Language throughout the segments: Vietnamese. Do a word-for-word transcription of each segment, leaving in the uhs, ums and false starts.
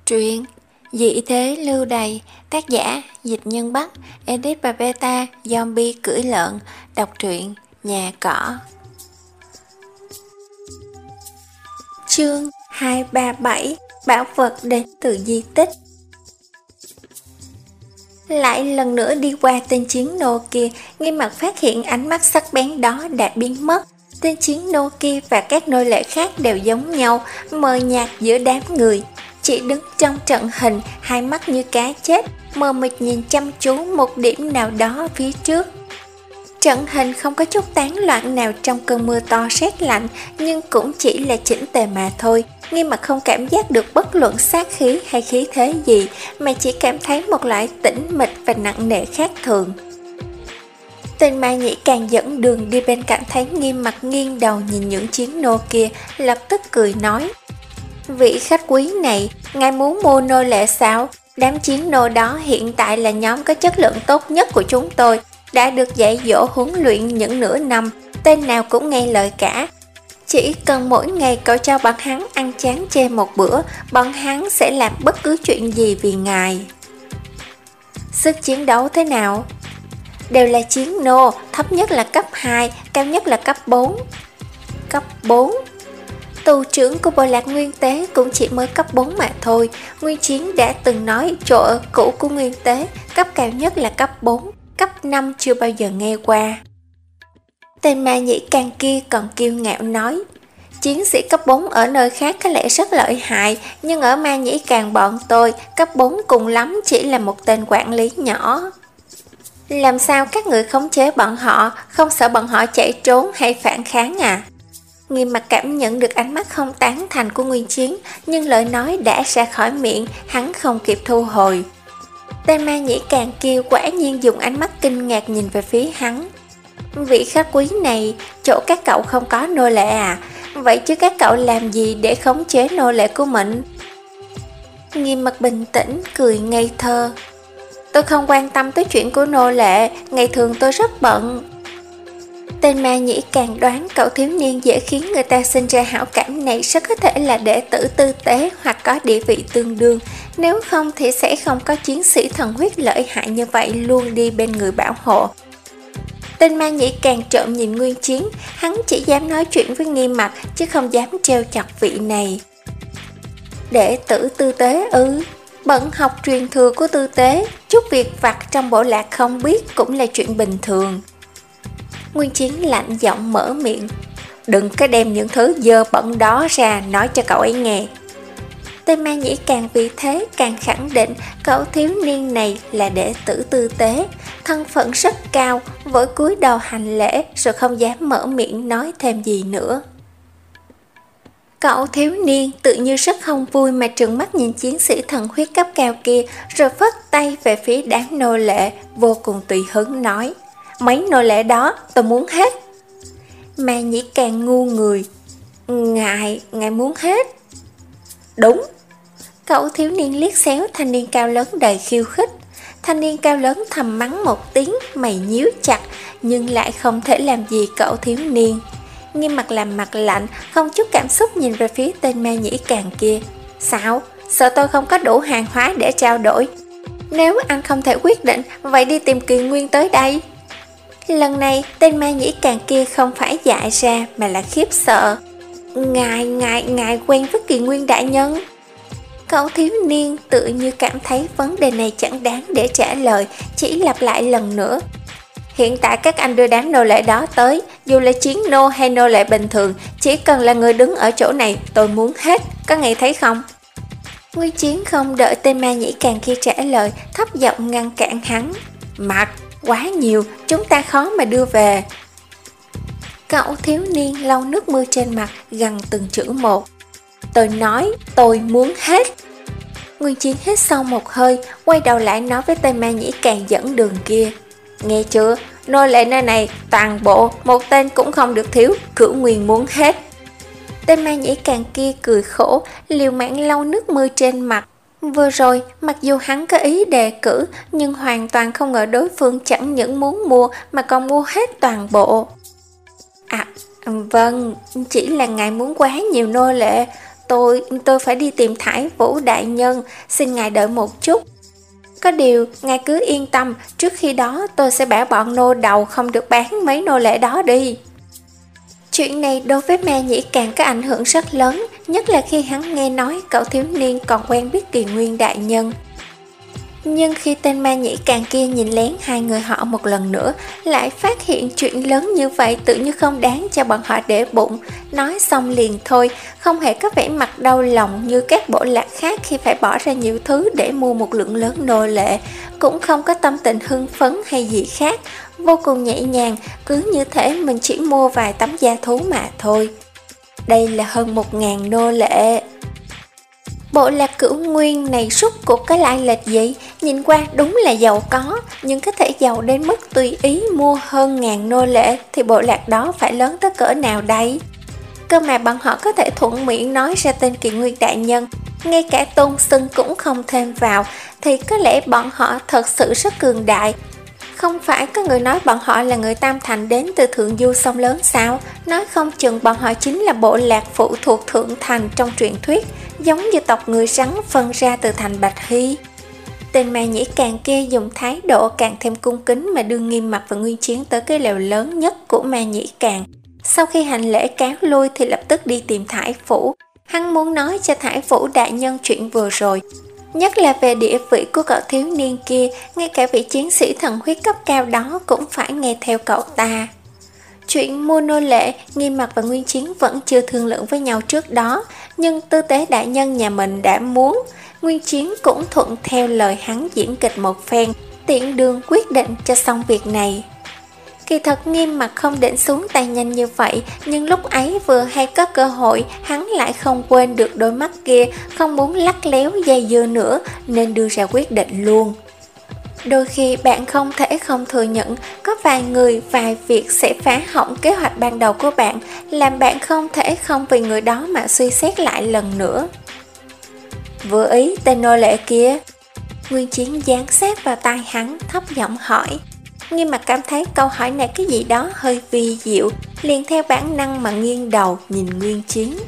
Truyện Dị thế lưu đày, tác giả Dịch Nhân Bắc, edit và beta Zombie cưỡi lợn. Đọc truyện Nhà Cỏ. Chương hai ba bảy. Bảo vật đến từ di tích. Lại lần nữa đi qua tên chiến nô kia, Nghiêm Mặt phát hiện ánh mắt sắc bén đó đã biến mất. Tên chiến nô kia và các nô lệ khác đều giống nhau, mờ nhạt giữa đám người. Chỉ đứng trong trận hình, hai mắt như cá chết, mờ mịt nhìn chăm chú một điểm nào đó phía trước. Trận hình không có chút tán loạn nào trong cơn mưa to rét lạnh, nhưng cũng chỉ là chỉnh tề mà thôi. Nghiêm Mặt không cảm giác được bất luận sát khí hay khí thế gì, mà chỉ cảm thấy một loại tĩnh mịch và nặng nề khác thường. Tên ma nhĩ càng dẫn đường đi bên cạnh thấy Nghiêm Mặt nghiêng đầu nhìn những chiến nô kia, lập tức cười nói: "Vị khách quý này, ngài muốn mua nô lệ sao? Đám chiến nô đó hiện tại là nhóm có chất lượng tốt nhất của chúng tôi, đã được dạy dỗ huấn luyện những nửa năm, tên nào cũng nghe lời cả. Chỉ cần mỗi ngày cậu cho bọn hắn ăn chán chê một bữa, bọn hắn sẽ làm bất cứ chuyện gì vì ngài." "Sức chiến đấu thế nào?" "Đều là chiến nô, thấp nhất là cấp hai, cao nhất là cấp bốn. Cấp bốn? Tù trưởng của bộ lạc Nguyên Tế cũng chỉ mới cấp bốn mà thôi. Nguyên Chiến đã từng nói chỗ ở cũ của Nguyên Tế cấp cao nhất là cấp bốn, cấp năm chưa bao giờ nghe qua." Tên ma nhĩ càng kia còn kiêu ngạo nói: "Chiến sĩ cấp bốn ở nơi khác có lẽ rất lợi hại, nhưng ở ma nhĩ càng bọn tôi, cấp bốn cùng lắm chỉ là một tên quản lý nhỏ." "Làm sao các người khống chế bọn họ, không sợ bọn họ chạy trốn hay phản kháng à?" Nghiêm Mặt cảm nhận được ánh mắt không tán thành của Nguyên Chiến, nhưng lời nói đã ra khỏi miệng, hắn không kịp thu hồi. Tên ma nhĩ càng kia quả nhiên dùng ánh mắt kinh ngạc nhìn về phía hắn. "Vị khách quý này, chỗ các cậu không có nô lệ à? Vậy chứ các cậu làm gì để khống chế nô lệ của mình?" Nghiêm Mặt bình tĩnh, cười ngây thơ: "Tôi không quan tâm tới chuyện của nô lệ, ngày thường tôi rất bận." Tên ma nhĩ càng đoán cậu thiếu niên dễ khiến người ta sinh ra hảo cảm này rất có thể là đệ tử tư tế hoặc có địa vị tương đương, nếu không thì sẽ không có chiến sĩ thần huyết lợi hại như vậy luôn đi bên người bảo hộ. Tên ma nhĩ càng trộm nhìn Nguyên Chiến, hắn chỉ dám nói chuyện với Nghiêm Mặt chứ không dám trêu chọc vị này. Đệ tử tư tế ư? Bận học truyền thừa của tư tế, chút việc vặt trong bộ lạc không biết cũng là chuyện bình thường. Nguyên Chiến lạnh giọng mở miệng: "Đừng có đem những thứ dơ bẩn đó ra nói cho cậu ấy nghe." Tên ma nhĩ càng vì thế càng khẳng định cậu thiếu niên này là đệ tử tư tế, thân phận rất cao, vội cúi đầu hành lễ rồi không dám mở miệng nói thêm gì nữa. Cậu thiếu niên tự như rất không vui mà trừng mắt nhìn chiến sĩ thần huyết cấp cao kia, rồi phất tay về phía đám nô lệ, vô cùng tùy hứng nói: "Mấy nô lệ đó tôi muốn hết." Ma nhĩ càng ngu người: Ngài, ngài muốn hết?" "Đúng." Cậu thiếu niên liếc xéo thanh niên cao lớn đầy khiêu khích. Thanh niên cao lớn thầm mắng một tiếng, mày nhíu chặt, nhưng lại không thể làm gì cậu thiếu niên. Nghiêm Mặt làm mặt lạnh, không chút cảm xúc nhìn về phía tên ma nhĩ càng kia: "Sao? Sợ tôi không có đủ hàng hóa để trao đổi? Nếu anh không thể quyết định, vậy đi tìm Kỳ Nguyên tới đây." Lần này tên ma nhĩ càng kia không phải dại ra mà là khiếp sợ: Ngài, ngài, ngài quen với Kỳ Nguyên đại nhân?" Cậu thiếu niên tự như cảm thấy vấn đề này chẳng đáng để trả lời, chỉ lặp lại lần nữa: "Hiện tại các anh đưa đám nô lệ đó tới, dù là chiến nô hay nô lệ bình thường, chỉ cần là người đứng ở chỗ này tôi muốn hết, có nghe thấy không?" Nguyên Chiến không đợi tên ma nhĩ càng kia trả lời, thấp giọng ngăn cản hắn: "Mặt, quá nhiều, chúng ta khó mà đưa về." Cậu thiếu niên lau nước mưa trên mặt, gằn từng chữ một: "Tôi nói tôi muốn hết." Nguyên Chiến hít sâu một hơi, quay đầu lại nói với tên ma nhĩ càng dẫn đường kia: "Nghe chưa, nô lệ nơi này toàn bộ một tên cũng không được thiếu, Cửu Nguyên muốn hết." Tên ma nhĩ càng kia cười khổ, liều mạng lau nước mưa trên mặt. Vừa rồi, mặc dù hắn có ý đề cử, nhưng hoàn toàn không ngờ đối phương chẳng những muốn mua mà còn mua hết toàn bộ. "À, vâng, chỉ là ngài muốn quá nhiều nô lệ, Tôi, tôi phải đi tìm Thải Vũ đại nhân, xin ngài đợi một chút. Có điều, ngài cứ yên tâm, trước khi đó tôi sẽ bảo bọn nô đầu không được bán mấy nô lệ đó đi. Chuyện này đối với Ma Nhĩ Càng có ảnh hưởng rất lớn, nhất là khi hắn nghe nói cậu thiếu niên còn quen biết Kỳ Nguyên đại nhân. Nhưng khi tên Ma Nhĩ Càng kia nhìn lén hai người họ một lần nữa, lại phát hiện chuyện lớn như vậy tự như không đáng cho bọn họ để bụng. Nói xong liền thôi, không hề có vẻ mặt đau lòng như các bộ lạc khác khi phải bỏ ra nhiều thứ để mua một lượng lớn nô lệ, cũng không có tâm tình hưng phấn hay gì khác, vô cùng nhẹ nhàng, cứ như thể mình chỉ mua vài tấm da thú mà thôi. Đây là hơn một ngàn nô lệ. Bộ lạc Cửu Nguyên này rốt cuộc có lai lịch gì? Nhìn qua đúng là giàu có, nhưng có thể giàu đến mức tùy ý mua hơn ngàn nô lệ thì bộ lạc đó phải lớn tới cỡ nào đây? Cơ mà bọn họ có thể thuận miệng nói ra tên Kỳ Nguyên đại nhân, ngay cả tôn xưng cũng không thêm vào, thì có lẽ bọn họ thật sự rất cường đại. Không phải có người nói bọn họ là người Tam Thành đến từ Thượng Du sông lớn sao? Nói không chừng bọn họ chính là bộ lạc phụ thuộc Thượng Thành trong truyền thuyết, giống như tộc người rắn phân ra từ thành Bạch Hy. Tên Ma Nhĩ Càng kia dùng thái độ càng thêm cung kính mà đưa Nghiêm Mặc và Nguyên Chiến tới cái lều lớn nhất của Ma Nhĩ Càng. Sau khi hành lễ cáo lui thì lập tức đi tìm Thải Phủ. Hắn muốn nói cho Thải Phủ đại nhân chuyện vừa rồi, nhất là về địa vị của cậu thiếu niên kia, ngay cả vị chiến sĩ thần huyết cấp cao đó cũng phải nghe theo cậu ta. Chuyện mua nô lệ, Nghiêm Mặc và Nguyên Chiến vẫn chưa thương lượng với nhau trước đó, nhưng tư tế đại nhân nhà mình đã muốn. Nguyên Chiến cũng thuận theo lời hắn diễn kịch một phen, tiện đường quyết định cho xong việc này. Kỳ thật Nghiêm Mặc không định xuống tay nhanh như vậy, nhưng lúc ấy vừa hay có cơ hội, hắn lại không quên được đôi mắt kia, không muốn lắc léo dây dưa nữa, nên đưa ra quyết định luôn. Đôi khi bạn không thể không thừa nhận, có vài người, vài việc sẽ phá hỏng kế hoạch ban đầu của bạn, làm bạn không thể không vì người đó mà suy xét lại lần nữa. Vừa ý tên nô lệ kia. Nguyên Chiến dán sát vào tai hắn, thấp giọng hỏi. Nghiêm Mặc cảm thấy câu hỏi này cái gì đó hơi vi diệu, liền theo bản năng mà nghiêng đầu nhìn Nguyên Chiến.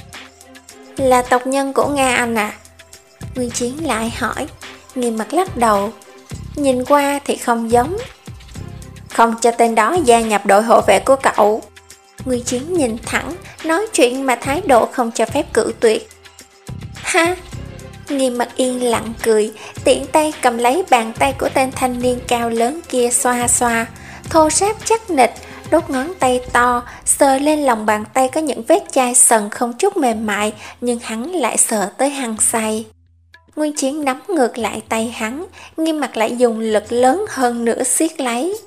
Là tộc nhân của Nga Anh à? Nguyên Chiến lại hỏi. Nghiêm Mặc lắc đầu. Nhìn qua thì không giống. Không cho tên đó gia nhập đội hộ vệ của cậu. Nguyên Chiến nhìn thẳng, nói chuyện mà thái độ không cho phép cự tuyệt. Ha! Nghiêm Mặc yên lặng cười, tiện tay cầm lấy bàn tay của tên thanh niên cao lớn kia xoa xoa, thô ráp chắc nịch, đốt ngón tay to, sờ lên lòng bàn tay có những vết chai sần không chút mềm mại, nhưng hắn lại sờ tới hăng say. Nguyên Chiến nắm ngược lại tay hắn, Nghiêm Mặc lại dùng lực lớn hơn nữa siết lấy.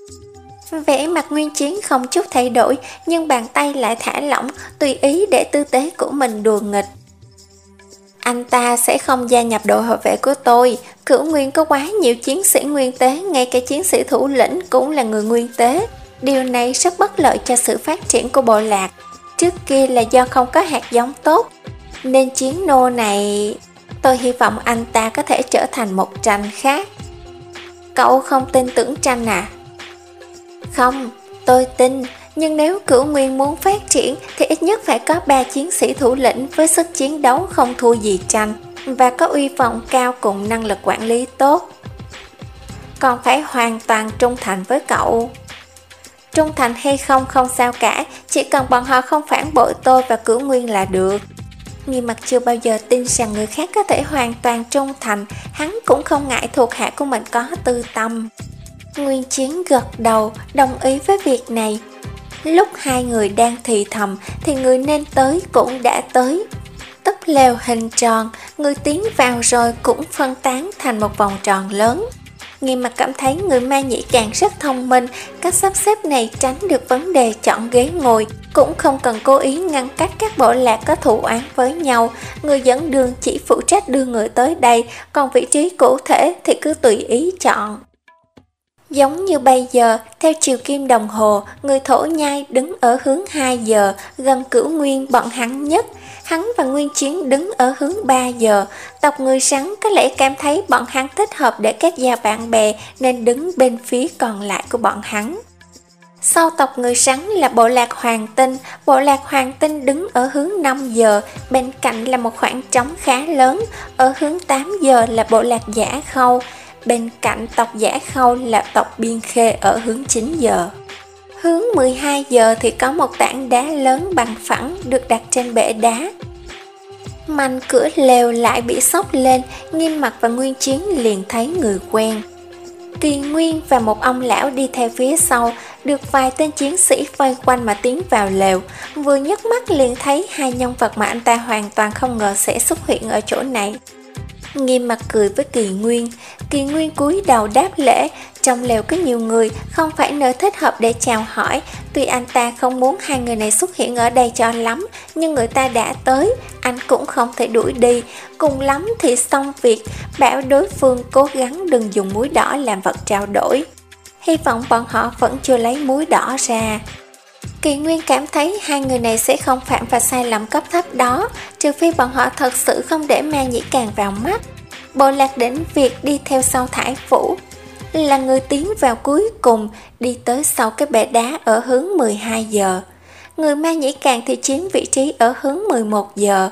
Vẻ mặt Nguyên Chiến không chút thay đổi, nhưng bàn tay lại thả lỏng, tùy ý để tư tế của mình đùa nghịch. Anh ta sẽ không gia nhập đội hộ vệ của tôi. Cửu Nguyên có quá nhiều chiến sĩ nguyên tế, ngay cả chiến sĩ thủ lĩnh cũng là người nguyên tế. Điều này rất bất lợi cho sự phát triển của bộ lạc. Trước kia là do không có hạt giống tốt, nên chiến nô này... Tôi hy vọng anh ta có thể trở thành một Tranh khác. Cậu không tin tưởng Tranh à? Không, tôi tin. Nhưng nếu Cửu Nguyên muốn phát triển thì ít nhất phải có ba chiến sĩ thủ lĩnh với sức chiến đấu không thua gì Tranh, và có uy vọng cao cùng năng lực quản lý tốt. Còn phải hoàn toàn trung thành với cậu. Trung thành hay không không sao cả, chỉ cần bọn họ không phản bội tôi và Cửu Nguyên là được. Nghiêm Mặc chưa bao giờ tin rằng người khác có thể hoàn toàn trung thành, hắn cũng không ngại thuộc hạ của mình có tư tâm. Nguyên Chiến gật đầu, đồng ý với việc này. Lúc hai người đang thì thầm thì người nên tới cũng đã tới. Túp lều hình tròn, người tiến vào rồi cũng phân tán thành một vòng tròn lớn. Nghiêm Mặc cảm thấy người Ma Nhĩ Càng rất thông minh, cách sắp xếp này tránh được vấn đề chọn ghế ngồi, cũng không cần cố ý ngăn cách các bộ lạc có thù oán với nhau. Người dẫn đường chỉ phụ trách đưa người tới đây, còn vị trí cụ thể thì cứ tùy ý chọn. Giống như bây giờ, theo chiều kim đồng hồ, người Thổ Nhai đứng ở hướng hai giờ, gần Cửu Nguyên bọn hắn nhất. Hắn và Nguyên Chiến đứng ở hướng ba giờ. Tộc người Rắn có lẽ cảm thấy bọn hắn thích hợp để kết giao bạn bè, nên đứng bên phía còn lại của bọn hắn. Sau tộc người Sắn là bộ lạc Hoàng Tinh. Bộ lạc Hoàng Tinh đứng ở hướng năm giờ, bên cạnh là một khoảng trống khá lớn. Ở hướng tám giờ là bộ lạc Giả Khâu, bên cạnh tộc Giả Khâu là tộc Biên Khê ở hướng chín giờ. Hướng mười hai giờ thì có một tảng đá lớn bằng phẳng được đặt trên bệ đá. Manh cửa lều lại bị xốc lên, Nghiêm Mặc và Nguyên Chiến liền thấy người quen. Kỳ Nguyên và một ông lão đi theo phía sau, được vài tên chiến sĩ vây quanh mà tiến vào lều. Vừa nhấc mắt liền thấy hai nhân vật mà anh ta hoàn toàn không ngờ sẽ xuất hiện ở chỗ này. Nghiêm Mặc cười với Kỳ Nguyên. Kỳ Nguyên cúi đầu đáp lễ. Trong lều có nhiều người, không phải nơi thích hợp để chào hỏi. Tuy anh ta không muốn hai người này xuất hiện ở đây cho lắm, nhưng người ta đã tới, anh cũng không thể đuổi đi. Cùng lắm thì xong việc, bảo đối phương cố gắng đừng dùng muối đỏ làm vật trao đổi. Hy vọng bọn họ vẫn chưa lấy muối đỏ ra. Kỳ Nguyên cảm thấy hai người này sẽ không phạm vào sai lầm cấp thấp đó, trừ phi bọn họ thật sự không để Ma Nhĩ Càng vào mắt. Bộ lạc Đỉnh Việt đi theo sau Thải Vũ, là người tiến vào cuối cùng, đi tới sau cái bệ đá ở hướng mười hai giờ. Người Ma Nhĩ Càng thì chiếm vị trí ở hướng mười một giờ.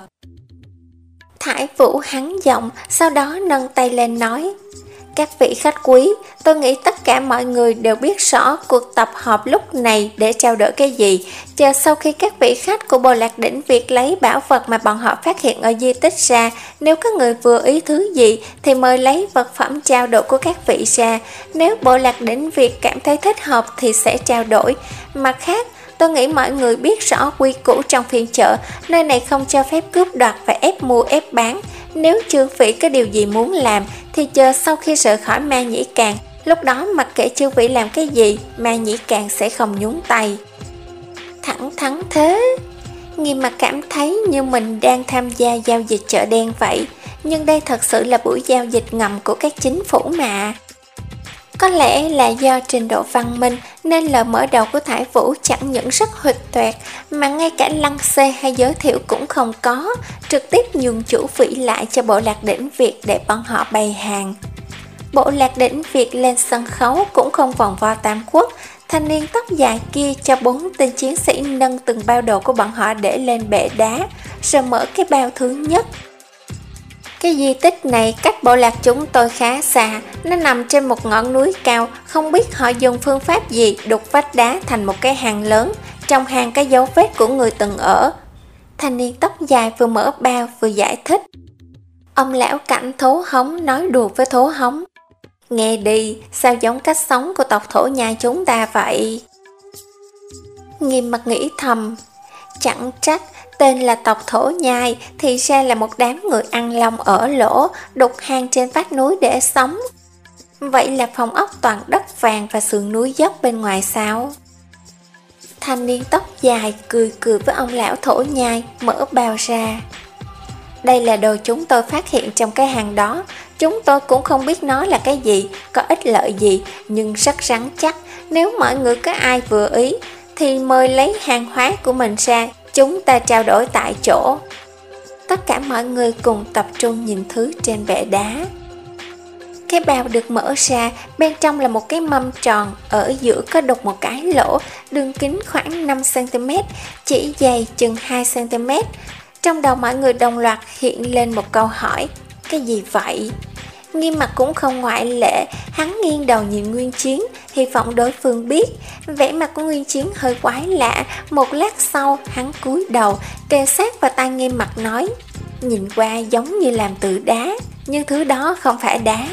Thải Vũ hắn giọng, sau đó nâng tay lên nói: các vị khách quý, tôi nghĩ tất cả mọi người đều biết rõ cuộc tập họp lúc này để trao đổi cái gì. Chờ sau khi các vị khách của bộ lạc Đỉnh Việt lấy bảo vật mà bọn họ phát hiện ở di tích ra, nếu có người vừa ý thứ gì thì mời lấy vật phẩm trao đổi của các vị ra. Nếu bộ lạc Đỉnh Việt cảm thấy thích hợp thì sẽ trao đổi. Mặt khác, tôi nghĩ mọi người biết rõ quy củ trong phiên chợ, nơi này không cho phép cướp đoạt và ép mua ép bán. Nếu chư vị có điều gì muốn làm thì chờ sau khi rời khỏi Ma Nhĩ Càng, lúc đó mặc kệ chư vị làm cái gì, Ma Nhĩ Càng sẽ không nhúng tay. Thẳng thắn thế. Nghiêm Mặc cảm thấy như mình đang tham gia giao dịch chợ đen vậy, nhưng đây thật sự là buổi giao dịch ngầm của các chính phủ mà. Có lẽ là do trình độ văn minh nên lời mở đầu của Thải Vũ chẳng những rất huỵch toẹt mà ngay cả lăng xê hay giới thiệu cũng không có, trực tiếp nhường chủ vị lại cho bộ lạc Đỉnh Việt để bọn họ bày hàng. Bộ lạc Đỉnh Việt lên sân khấu cũng không vòng vo tam quốc. Thanh niên tóc dài kia cho bốn tên chiến sĩ nâng từng bao đồ của bọn họ để lên bệ đá, rồi mở cái bao thứ nhất. Cái di tích này cách bộ lạc chúng tôi khá xa, nó nằm trên một ngọn núi cao, không biết họ dùng phương pháp gì đục vách đá thành một cái hang lớn, trong hang có dấu vết của người từng ở. Thanh niên tóc dài vừa mở bao vừa giải thích. Ông lão cảnh Thố Hống nói đùa với Thố Hống: nghe đi, sao giống cách sống của tộc Thổ Nhai chúng ta vậy? Nghiêm Mặc nghĩ thầm, chẳng trách tên là tộc Thổ Nhai, thì ra là một đám người ăn lông ở lỗ, đục hang trên vách núi để sống. Vậy là phòng ốc toàn đất vàng và sườn núi dốc bên ngoài sao? Thanh niên tóc dài cười cười với ông lão Thổ Nhai, mở bao ra. Đây là đồ chúng tôi phát hiện trong cái hang đó. Chúng tôi cũng không biết nó là cái gì, có ích lợi gì, nhưng rất rắn chắc. Nếu mọi người có ai vừa ý thì mời lấy hàng hóa của mình ra, chúng ta trao đổi tại chỗ. Tất cả mọi người cùng tập trung nhìn thứ trên bệ đá. Cái bao được mở ra, bên trong là một cái mâm tròn, ở giữa có đục một cái lỗ, đường kính khoảng năm xăng ti mét, chỉ dày chừng hai xăng ti mét. Trong đầu mọi người đồng loạt hiện lên một câu hỏi: cái gì vậy? Nghiêm Mặc cũng không ngoại lệ, hắn nghiêng đầu nhìn Nguyên Chiến, hy vọng đối phương biết. Vẻ mặt của Nguyên Chiến hơi quái lạ, một lát sau hắn cúi đầu, kề sát vào tai Nghiêm Mặc nói: nhìn qua giống như làm từ đá, nhưng thứ đó không phải đá.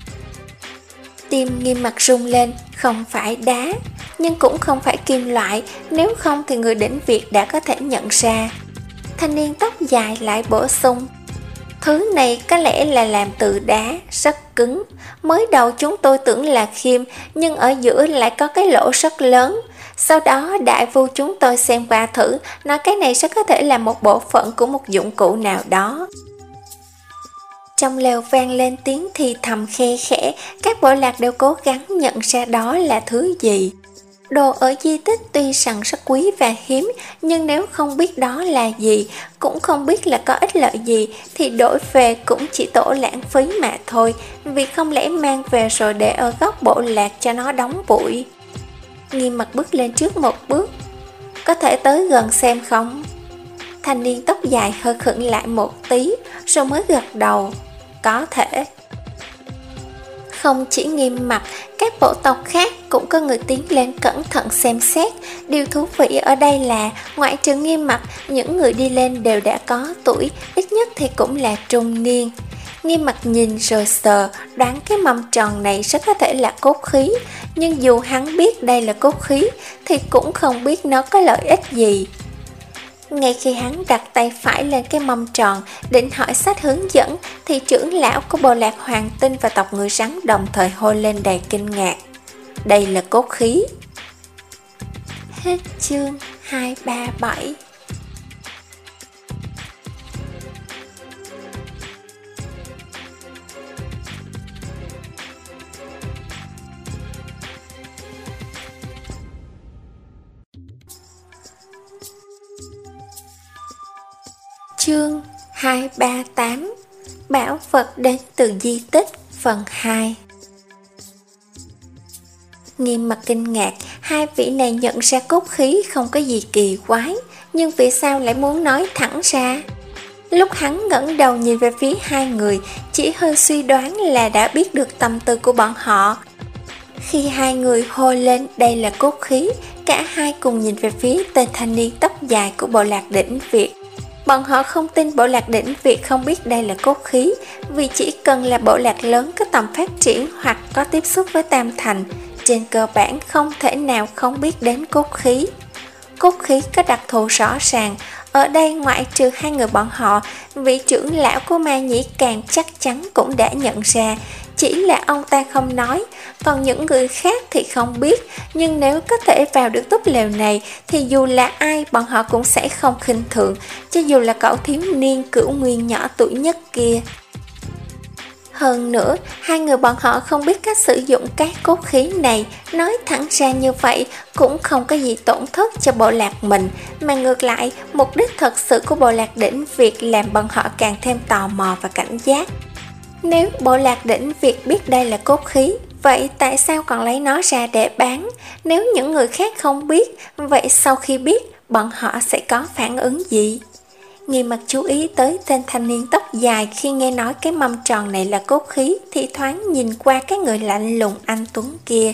Tim Nghiêm Mặc rung lên, không phải đá, nhưng cũng không phải kim loại, nếu không thì người Đỉnh Việt đã có thể nhận ra. Thanh niên tóc dài lại bổ sung: thứ này có lẽ là làm từ đá, rất cứng. Mới đầu chúng tôi tưởng là khiêm, nhưng ở giữa lại có cái lỗ rất lớn. Sau đó đại phu chúng tôi xem qua thử, nói cái này rất có thể là một bộ phận của một dụng cụ nào đó. Trong lều vang lên tiếng thì thầm khe khẽ, các bộ lạc đều cố gắng nhận ra đó là thứ gì. Đồ ở di tích tuy rằng rất quý và hiếm, nhưng nếu không biết đó là gì, cũng không biết là có ích lợi gì, thì đổi về cũng chỉ tổ lãng phí mà thôi, vì không lẽ mang về rồi để ở góc bộ lạc cho nó đóng bụi. Nghiêm mặt bước lên trước một bước. Có thể tới gần xem không? Thanh niên tóc dài hơi khựng lại một tí, rồi mới gật đầu. Có thể. Không chỉ Nghiêm mặt, các bộ tộc khác cũng có người tiến lên cẩn thận xem xét. Điều thú vị ở đây là, ngoại trừ Nghiêm mặt, những người đi lên đều đã có tuổi, ít nhất thì cũng là trung niên. Nghiêm mặt nhìn rồi sờ, đoán cái mâm tròn này rất có thể là cốt khí, nhưng dù hắn biết đây là cốt khí, thì cũng không biết nó có lợi ích gì. Ngay khi hắn đặt tay phải lên cái mâm tròn, định hỏi sách hướng dẫn, thì trưởng lão của bộ lạc Hoàng Tinh và tộc người rắn đồng thời hô lên đầy kinh ngạc. Đây là cốt khí. Hết chương hai ba bảy. Chương hai ba tám. Bảo vật đến từ di tích phần hai. Nghiêm mặt kinh ngạc, hai vị này nhận ra cốt khí không có gì kỳ quái, nhưng vì sao lại muốn nói thẳng ra? Lúc hắn ngẩng đầu nhìn về phía hai người, chỉ hơi suy đoán là đã biết được tâm tư của bọn họ. Khi hai người hô lên đây là cốt khí, cả hai cùng nhìn về phía tên thanh niên tóc dài của bộ lạc Đỉnh Việt. Bọn họ không tin bộ lạc Đỉnh Việt không biết đây là cốt khí, vì chỉ cần là bộ lạc lớn có tầm phát triển hoặc có tiếp xúc với Tam Thành, trên cơ bản không thể nào không biết đến cốt khí. Cốt khí có đặc thù rõ ràng, ở đây ngoại trừ hai người bọn họ, vị trưởng lão của Ma Nhĩ Càng chắc chắn cũng đã nhận ra, chỉ là ông ta không nói, còn những người khác thì không biết, nhưng nếu có thể vào được túp lều này thì dù là ai bọn họ cũng sẽ không khinh thường, cho dù là cậu thiếu niên cửu nguyên nhỏ tuổi nhất kia. Hơn nữa, hai người bọn họ không biết cách sử dụng các cốt khí này, nói thẳng ra như vậy cũng không có gì tổn thất cho bộ lạc mình, mà ngược lại, mục đích thật sự của bộ lạc Đỉnh Việt làm bọn họ càng thêm tò mò và cảnh giác. Nếu bộ lạc Đỉnh Việt biết đây là cốt khí, vậy tại sao còn lấy nó ra để bán? Nếu những người khác không biết, vậy sau khi biết, bọn họ sẽ có phản ứng gì? Nghiêm mặt chú ý tới tên thanh niên tóc dài, khi nghe nói cái mâm tròn này là cốt khí thì thoáng nhìn qua cái người lạnh lùng anh tuấn kia.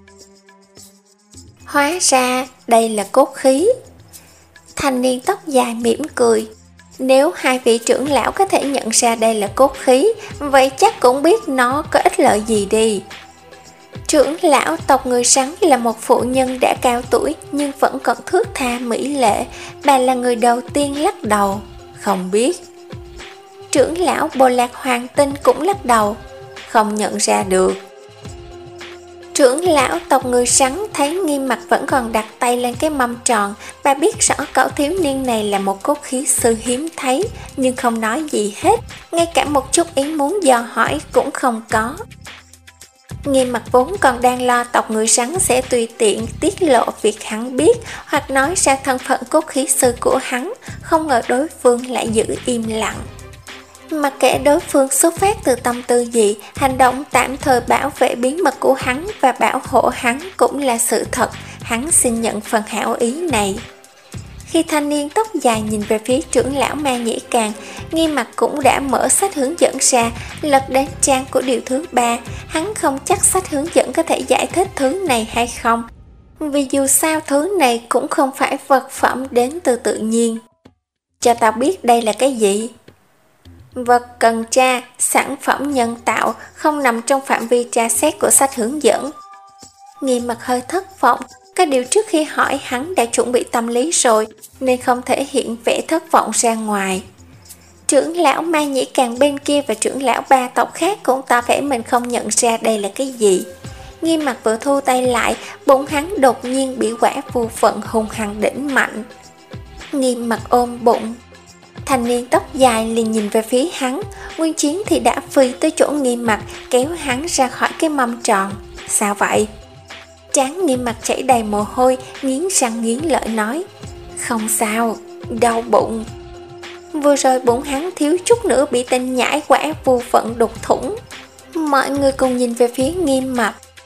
Hóa ra đây là cốt khí. Thanh niên tóc dài mỉm cười. Nếu hai vị trưởng lão có thể nhận ra đây là cốt khí, vậy chắc cũng biết nó có ích lợi gì đi. Trưởng lão tộc người rắn là một phụ nhân đã cao tuổi nhưng vẫn còn thướt tha mỹ lệ. Bà là người đầu tiên lắc đầu. Không biết. Trưởng lão bộ lạc Hoàng Tinh cũng lắc đầu. Không nhận ra được. Trưởng lão tộc người rắn thấy Nghiêm mặt vẫn còn đặt tay lên cái mâm tròn. Bà biết rõ cậu thiếu niên này là một cốt khí sư hiếm thấy, nhưng không nói gì hết, ngay cả một chút ý muốn dò hỏi cũng không có. Nghiêm mặt vốn còn đang lo tộc người rắn sẽ tùy tiện tiết lộ việc hắn biết, hoặc nói ra thân phận cốt khí sư của hắn, không ngờ đối phương lại giữ im lặng. Mặc kệ đối phương xuất phát từ tâm tư gì, hành động tạm thời bảo vệ bí mật của hắn và bảo hộ hắn cũng là sự thật, hắn xin nhận phần hảo ý này. Khi thanh niên tóc dài nhìn về phía trưởng lão Ma Nhĩ Càng, Nghiêm mặt cũng đã mở sách hướng dẫn ra, lật đến trang của điều thứ ba. Hắn không chắc sách hướng dẫn có thể giải thích thứ này hay không, vì dù sao thứ này cũng không phải vật phẩm đến từ tự nhiên. Cho tao biết đây là cái gì? Vật cần tra, sản phẩm nhân tạo, không nằm trong phạm vi tra xét của sách hướng dẫn. Nghiêm mặt hơi thất vọng. Cái điều trước khi hỏi hắn đã chuẩn bị tâm lý rồi, nên không thể hiện vẻ thất vọng ra ngoài. Trưởng lão Ma Nhĩ Càng bên kia và trưởng lão ba tộc khác cũng tỏ vẻ mình không nhận ra đây là cái gì. Nghiêm mặt vừa thu tay lại, bụng hắn đột nhiên bị quả vô phận hung hăng đỉnh mạnh. Nghiêm mặt ôm bụng. Thanh niên tóc dài liền nhìn về phía hắn, Nguyên Chiến thì đã phi tới chỗ Nghiêm mặt, kéo hắn ra khỏi cái mâm tròn. Sao vậy? Trán Nghiêm mặt chảy đầy mồ hôi, nghiến răng nghiến lợi nói. Không sao, đau bụng. Vừa rồi bụng hắn thiếu chút nữa bị tên nhãi quả vô phận đục thủng. Mọi người cùng nhìn về phía Nghiêm mặt.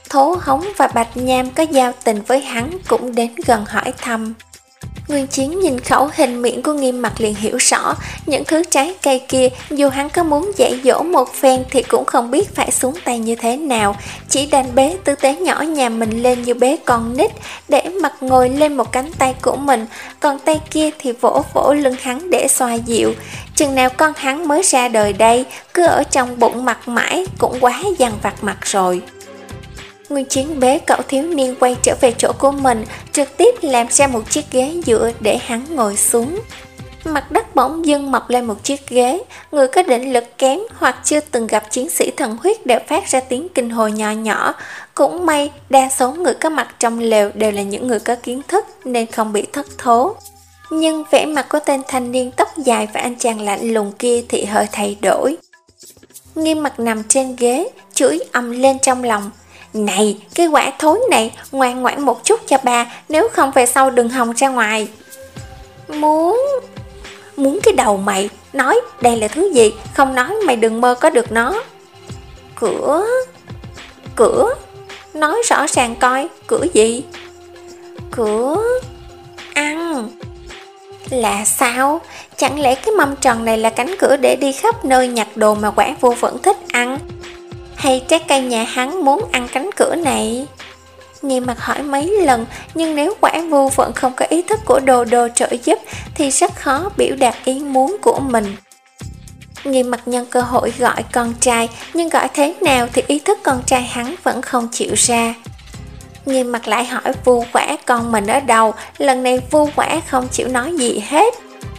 Thố Hống và Bạch Nham có giao tình với hắn cũng đến gần hỏi thăm. Nguyên Chiến nhìn khẩu hình miệng của Nghiêm Mặc liền hiểu rõ, những thứ trái cây kia dù hắn có muốn dạy dỗ một phen thì cũng không biết phải xuống tay như thế nào, chỉ đành bế tư tế nhỏ nhà mình lên như bế con nít, để Mặc ngồi lên một cánh tay của mình, còn tay kia thì vỗ vỗ lưng hắn để xoa dịu. Chừng nào con hắn mới ra đời đây, cứ ở trong bụng Mặc mãi cũng quá dằn vặt Mặc rồi. Nguyên Chiến bế cậu thiếu niên quay trở về chỗ của mình, trực tiếp làm ra một chiếc ghế dựa để hắn ngồi xuống. Mặt đất bỗng dưng mọc lên một chiếc ghế, người có định lực kém hoặc chưa từng gặp chiến sĩ thần huyết đều phát ra tiếng kinh hồi nhỏ nhỏ. Cũng may đa số người có mặt trong lều đều là những người có kiến thức nên không bị thất thố. Nhưng vẻ mặt của tên thanh niên tóc dài và anh chàng lạnh lùng kia thì hơi thay đổi. Nghiêm Mặc nằm trên ghế, chửi ầm lên trong lòng. Này, cái quả thối này, ngoan ngoãn một chút cho ba, nếu không về sau đừng hòng ra ngoài. Muốn... Muốn cái đầu mày, nói đây là thứ gì, không nói mày đừng mơ có được nó. Cửa... Cửa... Nói rõ ràng coi, cửa gì? Cửa... Ăn... Là sao? Chẳng lẽ cái mâm tròn này là cánh cửa để đi khắp nơi nhặt đồ mà quả vô vẫn thích ăn? Hay trái cây nhà hắn muốn ăn cánh cửa này? Nghiêm Mặc hỏi mấy lần, nhưng nếu quả vô vẫn không có ý thức của đồ đồ trợ giúp thì rất khó biểu đạt ý muốn của mình. Nghiêm Mặc nhân cơ hội gọi con trai, nhưng gọi thế nào thì ý thức con trai hắn vẫn không chịu ra. Nghiêm Mặc lại hỏi Vu Quả con mình ở đâu, lần này Vu Quả không chịu nói gì hết.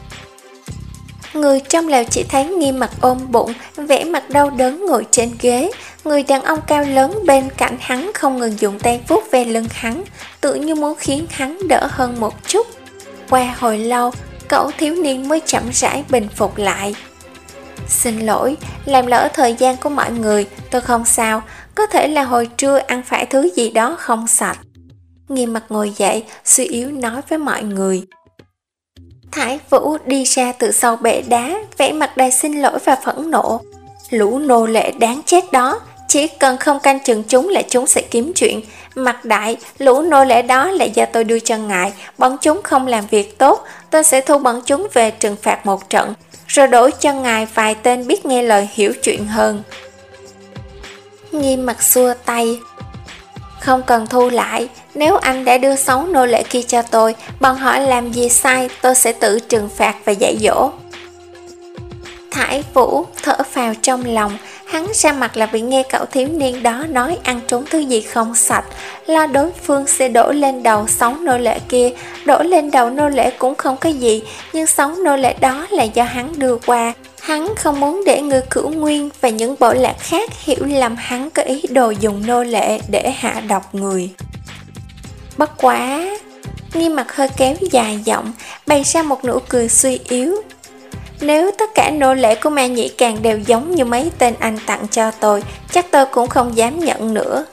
Người trong lều chỉ thấy Nghiêm Mặc ôm bụng, vẻ mặt đau đớn ngồi trên ghế. Người đàn ông cao lớn bên cạnh hắn không ngừng dùng tay vuốt ve lưng hắn, tự như muốn khiến hắn đỡ hơn một chút. Qua hồi lâu, cậu thiếu niên mới chậm rãi bình phục lại. Xin lỗi, làm lỡ thời gian của mọi người, tôi không sao, có thể là hồi trưa ăn phải thứ gì đó không sạch. Nghiêm Mặc ngồi dậy, suy yếu nói với mọi người. Thái Vũ đi ra từ sau bệ đá, vẻ mặt đầy xin lỗi và phẫn nộ. Lũ nô lệ đáng chết đó, chỉ cần không canh chừng chúng là chúng sẽ kiếm chuyện. Mặt đại, lũ nô lệ đó là do tôi đưa cho ngài, bọn chúng không làm việc tốt, tôi sẽ thu bọn chúng về trừng phạt một trận, rồi đổi cho ngài vài tên biết nghe lời hiểu chuyện hơn. Nghiêm Mặc xua tay. Không cần thu lại, nếu anh đã đưa sáu nô lệ kia cho tôi, bọn họ làm gì sai tôi sẽ tự trừng phạt và dạy dỗ. Thải Vũ thở phào trong lòng, hắn ra mặt là vì nghe cậu thiếu niên đó nói ăn trúng thứ gì không sạch, lo đối phương sẽ đổ lên đầu sáu nô lệ kia. Đổ lên đầu nô lệ cũng không có gì, nhưng sáu nô lệ đó là do hắn đưa qua. Hắn không muốn để người Cửu Nguyên và những bộ lạc khác hiểu lầm hắn có ý đồ dùng nô lệ để hạ độc người. Bất quá, Nghiêm Mặc hơi kéo dài giọng, bày ra một nụ cười suy yếu. Nếu tất cả nô lệ của Ma Nhĩ Càng đều giống như mấy tên anh tặng cho tôi, chắc tôi cũng không dám nhận nữa.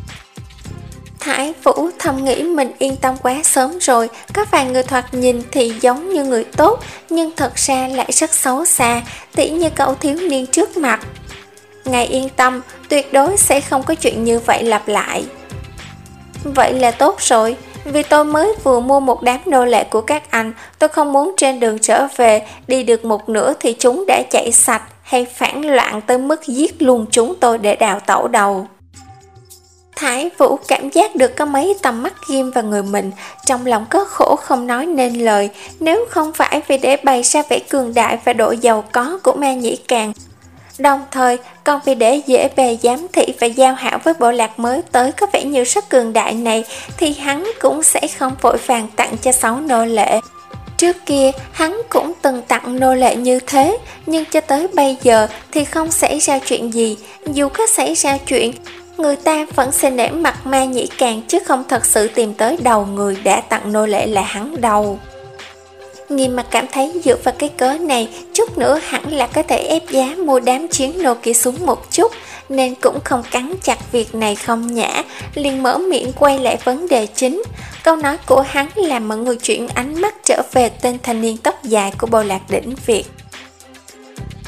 Thái Vũ thầm nghĩ mình yên tâm quá sớm rồi, có vài người thoạt nhìn thì giống như người tốt, nhưng thật ra lại rất xấu xa, tỉ như cậu thiếu niên trước mặt. Ngài yên tâm, tuyệt đối sẽ không có chuyện như vậy lặp lại. Vậy là tốt rồi, vì tôi mới vừa mua một đám nô lệ của các anh, tôi không muốn trên đường trở về, đi được một nửa thì chúng đã chạy sạch hay phản loạn tới mức giết luôn chúng tôi để đào tẩu đầu. Thái Vũ cảm giác được có mấy tầm mắt ghim vào người mình, trong lòng có khổ không nói nên lời. Nếu không phải vì để bày ra vẻ cường đại và độ giàu có của Ma Nhĩ Càng, đồng thời còn vì để dễ bề giám thị và giao hảo với bộ lạc mới tới có vẻ như rất cường đại này, thì hắn cũng sẽ không vội vàng tặng cho sáu nô lệ. Trước kia hắn cũng từng tặng nô lệ như thế, nhưng cho tới bây giờ thì không xảy ra chuyện gì. Dù có xảy ra chuyện, người ta vẫn sẽ nể mặt Ma Nhĩ Càng chứ không thật sự tìm tới đầu người đã tặng nô lệ là hắn đâu. Nghiêm Mặc cảm thấy dựa vào cái cớ này, chút nữa hẳn là có thể ép giá mua đám chiến nô kia xuống một chút, nên cũng không cắn chặt việc này không nhã, liền mở miệng quay lại vấn đề chính. Câu nói của hắn làm mọi người chuyển ánh mắt trở về tên thanh niên tóc dài của bộ lạc đỉnh Việt.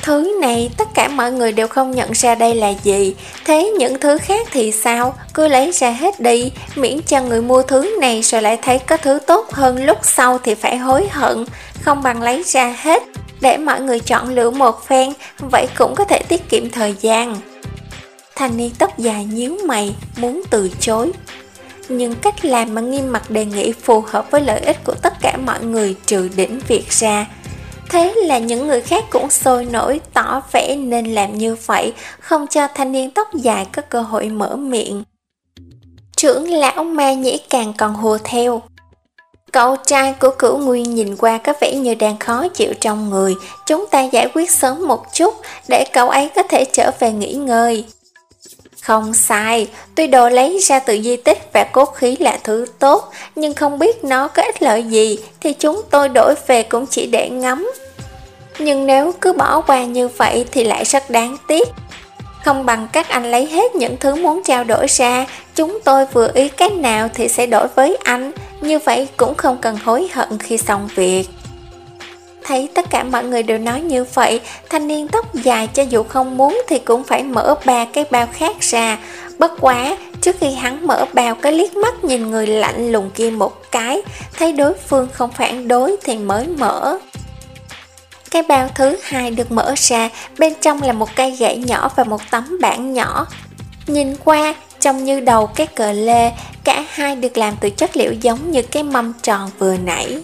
Thứ này tất cả mọi người đều không nhận ra đây là gì. Thế những thứ khác thì sao? Cứ lấy ra hết đi, miễn cho người mua thứ này rồi lại thấy có thứ tốt hơn lúc sau thì phải hối hận. Không bằng lấy ra hết, để mọi người chọn lựa một phen, vậy cũng có thể tiết kiệm thời gian. Thanh niên tóc dài nhíu mày, muốn từ chối. Nhưng cách làm mà Nghiêm Mặc đề nghị phù hợp với lợi ích của tất cả mọi người trừ Đỉnh Việt ra. Thế là những người khác cũng sôi nổi tỏ vẻ nên làm như vậy, không cho thanh niên tóc dài có cơ hội mở miệng. Trưởng lão Ma Nhĩ càng còn hùa theo. Cậu trai của Cửu Nguyên nhìn qua có vẻ như đang khó chịu trong người, chúng ta giải quyết sớm một chút để cậu ấy có thể trở về nghỉ ngơi. Không sai, tuy đồ lấy ra từ di tích và cốt khí là thứ tốt, nhưng không biết nó có ích lợi gì thì chúng tôi đổi về cũng chỉ để ngắm. Nhưng nếu cứ bỏ qua như vậy thì lại rất đáng tiếc. Không bằng các anh lấy hết những thứ muốn trao đổi ra, chúng tôi vừa ý cái nào thì sẽ đổi với anh, như vậy cũng không cần hối hận khi xong việc. Thấy tất cả mọi người đều nói như vậy, thanh niên tóc dài cho dù không muốn thì cũng phải mở ba cái bao khác ra. Bất quá, trước khi hắn mở bao có liếc mắt nhìn người lạnh lùng kia một cái, thấy đối phương không phản đối thì mới mở. Cái bao thứ hai được mở ra, bên trong là một cây gậy nhỏ và một tấm bảng nhỏ. Nhìn qua, trông như đầu cái cờ lê, cả hai được làm từ chất liệu giống như cái mâm tròn vừa nãy.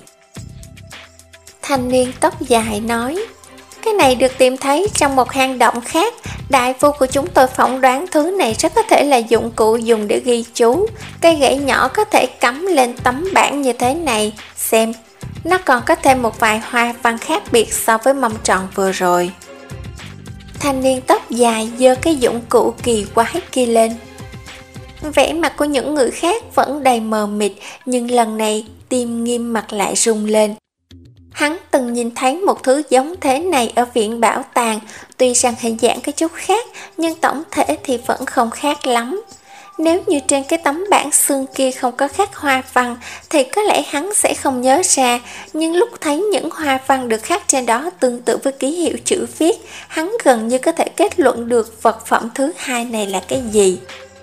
Thanh niên tóc dài nói, cái này được tìm thấy trong một hang động khác. Đại phu của chúng tôi phỏng đoán thứ này rất có thể là dụng cụ dùng để ghi chú. Cây gậy nhỏ có thể cắm lên tấm bảng như thế này. Xem, nó còn có thêm một vài hoa văn khác biệt so với mâm tròn vừa rồi. Thanh niên tóc dài giơ cái dụng cụ kỳ quái kia lên. Vẻ mặt của những người khác vẫn đầy mờ mịt, nhưng lần này tim Nghiêm Mặc lại rung lên. Hắn từng nhìn thấy một thứ giống thế này ở viện bảo tàng, tuy rằng hình dạng có chút khác, nhưng tổng thể thì vẫn không khác lắm. Nếu như trên cái tấm bảng xương kia không có khắc hoa văn, thì có lẽ hắn sẽ không nhớ ra, nhưng lúc thấy những hoa văn được khắc trên đó tương tự với ký hiệu chữ viết, hắn gần như có thể kết luận được vật phẩm thứ hai này là cái gì.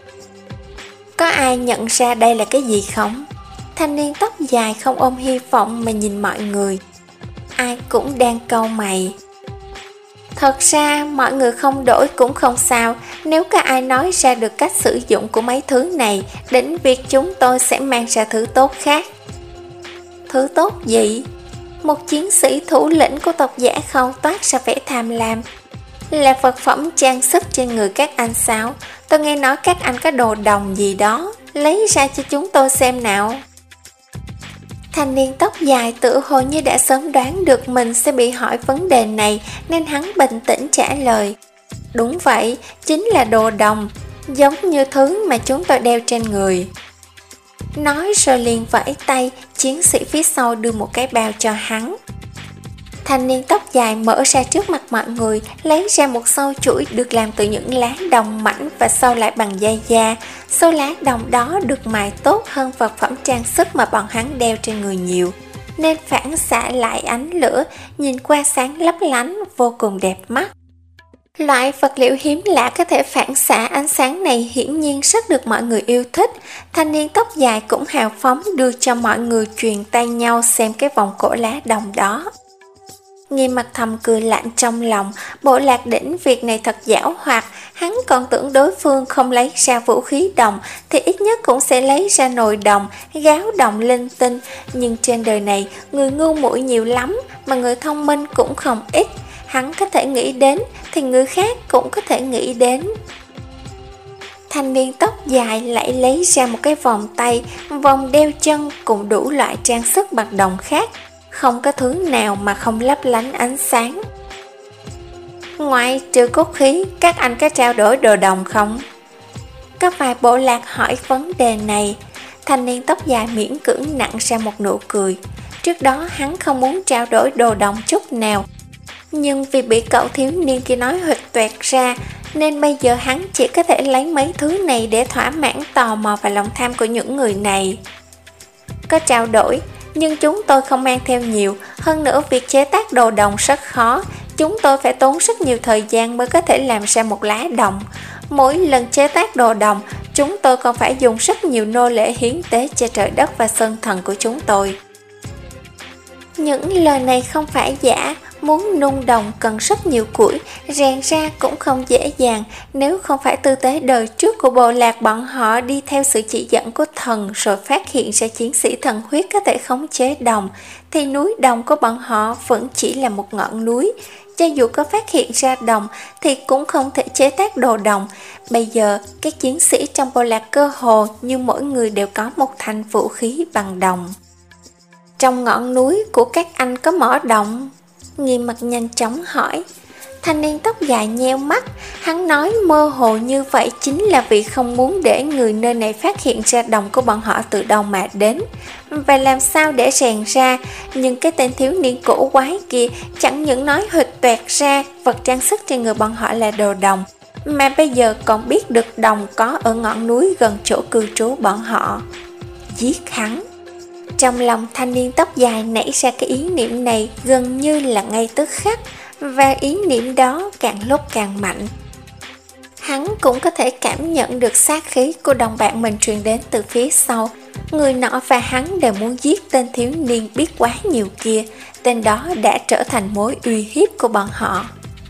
Có ai nhận ra đây là cái gì không? Thanh niên tóc dài không ôm hy vọng mà nhìn mọi người. Ai cũng đang cau mày. Thật ra mọi người không đổi cũng không sao. Nếu có ai nói ra được cách sử dụng của mấy thứ này, Đỉnh Việt chúng tôi sẽ mang ra thứ tốt khác. Thứ tốt gì? Một chiến sĩ thủ lĩnh của tộc Giả Khâu toát ra vẻ tham lam. Là vật phẩm trang sức trên người các anh sao? Tôi nghe nói các anh có đồ đồng gì đó, lấy ra cho chúng tôi xem nào. Thanh niên tóc dài tự hồ như đã sớm đoán được mình sẽ bị hỏi vấn đề này, nên hắn bình tĩnh trả lời. Đúng vậy, chính là đồ đồng, giống như thứ mà chúng tôi đeo trên người. Nói rồi liền vẫy tay, chiến sĩ phía sau đưa một cái bao cho hắn. Thanh niên tóc dài mở ra trước mặt mọi người, lấy ra một sâu chuỗi được làm từ những lá đồng mảnh và sâu lại bằng dây da. Số lá đồng đó được mài tốt hơn vật phẩm trang sức mà bọn hắn đeo trên người nhiều, nên phản xạ lại ánh lửa, nhìn qua sáng lấp lánh, vô cùng đẹp mắt. Loại vật liệu hiếm lạ có thể phản xạ ánh sáng này hiển nhiên rất được mọi người yêu thích. Thanh niên tóc dài cũng hào phóng đưa cho mọi người truyền tay nhau xem cái vòng cổ lá đồng đó. Nghiêm Mặc thầm cười lạnh trong lòng, bộ Lạc Đỉnh Việt này thật giảo hoạt, hắn còn tưởng đối phương không lấy ra vũ khí đồng thì ít nhất cũng sẽ lấy ra nồi đồng, gáo đồng linh tinh, nhưng trên đời này người ngu muội nhiều lắm mà người thông minh cũng không ít, hắn có thể nghĩ đến thì người khác cũng có thể nghĩ đến. Thanh niên tóc dài lại lấy ra một cái vòng tay, vòng đeo chân cùng đủ loại trang sức bằng đồng khác, không có thứ nào mà không lấp lánh ánh sáng. Ngoài trừ cốt khí, các anh có trao đổi đồ đồng không? Có vài bộ lạc hỏi vấn đề này. Thanh niên tóc dài miễn cưỡng nặn ra một nụ cười. Trước đó hắn không muốn trao đổi đồ đồng chút nào, nhưng vì bị cậu thiếu niên kia nói huỵch toẹt ra, nên bây giờ hắn chỉ có thể lấy mấy thứ này để thỏa mãn tò mò và lòng tham của những người này. Có trao đổi, nhưng chúng tôi không mang theo nhiều, hơn nữa việc chế tác đồ đồng rất khó, chúng tôi phải tốn rất nhiều thời gian mới có thể làm ra một lá đồng. Mỗi lần chế tác đồ đồng, chúng tôi còn phải dùng rất nhiều nô lệ hiến tế cho trời đất và sơn thần của chúng tôi. Những lời này không phải giả, muốn nung đồng cần rất nhiều củi, rèn ra cũng không dễ dàng. Nếu không phải tư tế đời trước của bộ lạc bọn họ đi theo sự chỉ dẫn của thần rồi phát hiện ra chiến sĩ thần huyết có thể khống chế đồng, thì núi đồng của bọn họ vẫn chỉ là một ngọn núi. Cho dù có phát hiện ra đồng thì cũng không thể chế tác đồ đồng. Bây giờ, các chiến sĩ trong bộ lạc cơ hồ như mỗi người đều có một thanh vũ khí bằng đồng. Trong ngọn núi của các anh có mỏ đồng? Nghiêm Mặt nhanh chóng hỏi. Thanh niên tóc dài nheo mắt, hắn nói mơ hồ như vậy chính là vì không muốn để người nơi này phát hiện ra đồng của bọn họ từ đâu mà đến. Và làm sao để rèn ra, nhưng cái tên thiếu niên cổ quái kia chẳng những nói huỵch toẹt ra vật trang sức trên người bọn họ là đồ đồng, mà bây giờ còn biết được đồng có ở ngọn núi gần chỗ cư trú bọn họ. Giết hắn. Trong lòng thanh niên tóc dài nảy ra cái ý niệm này gần như là ngay tức khắc, và ý niệm đó càng lúc càng mạnh. Hắn cũng có thể cảm nhận được sát khí của đồng bạn mình truyền đến từ phía sau. Người nọ và hắn đều muốn giết tên thiếu niên biết quá nhiều kia. Tên đó đã trở thành mối uy hiếp của bọn họ.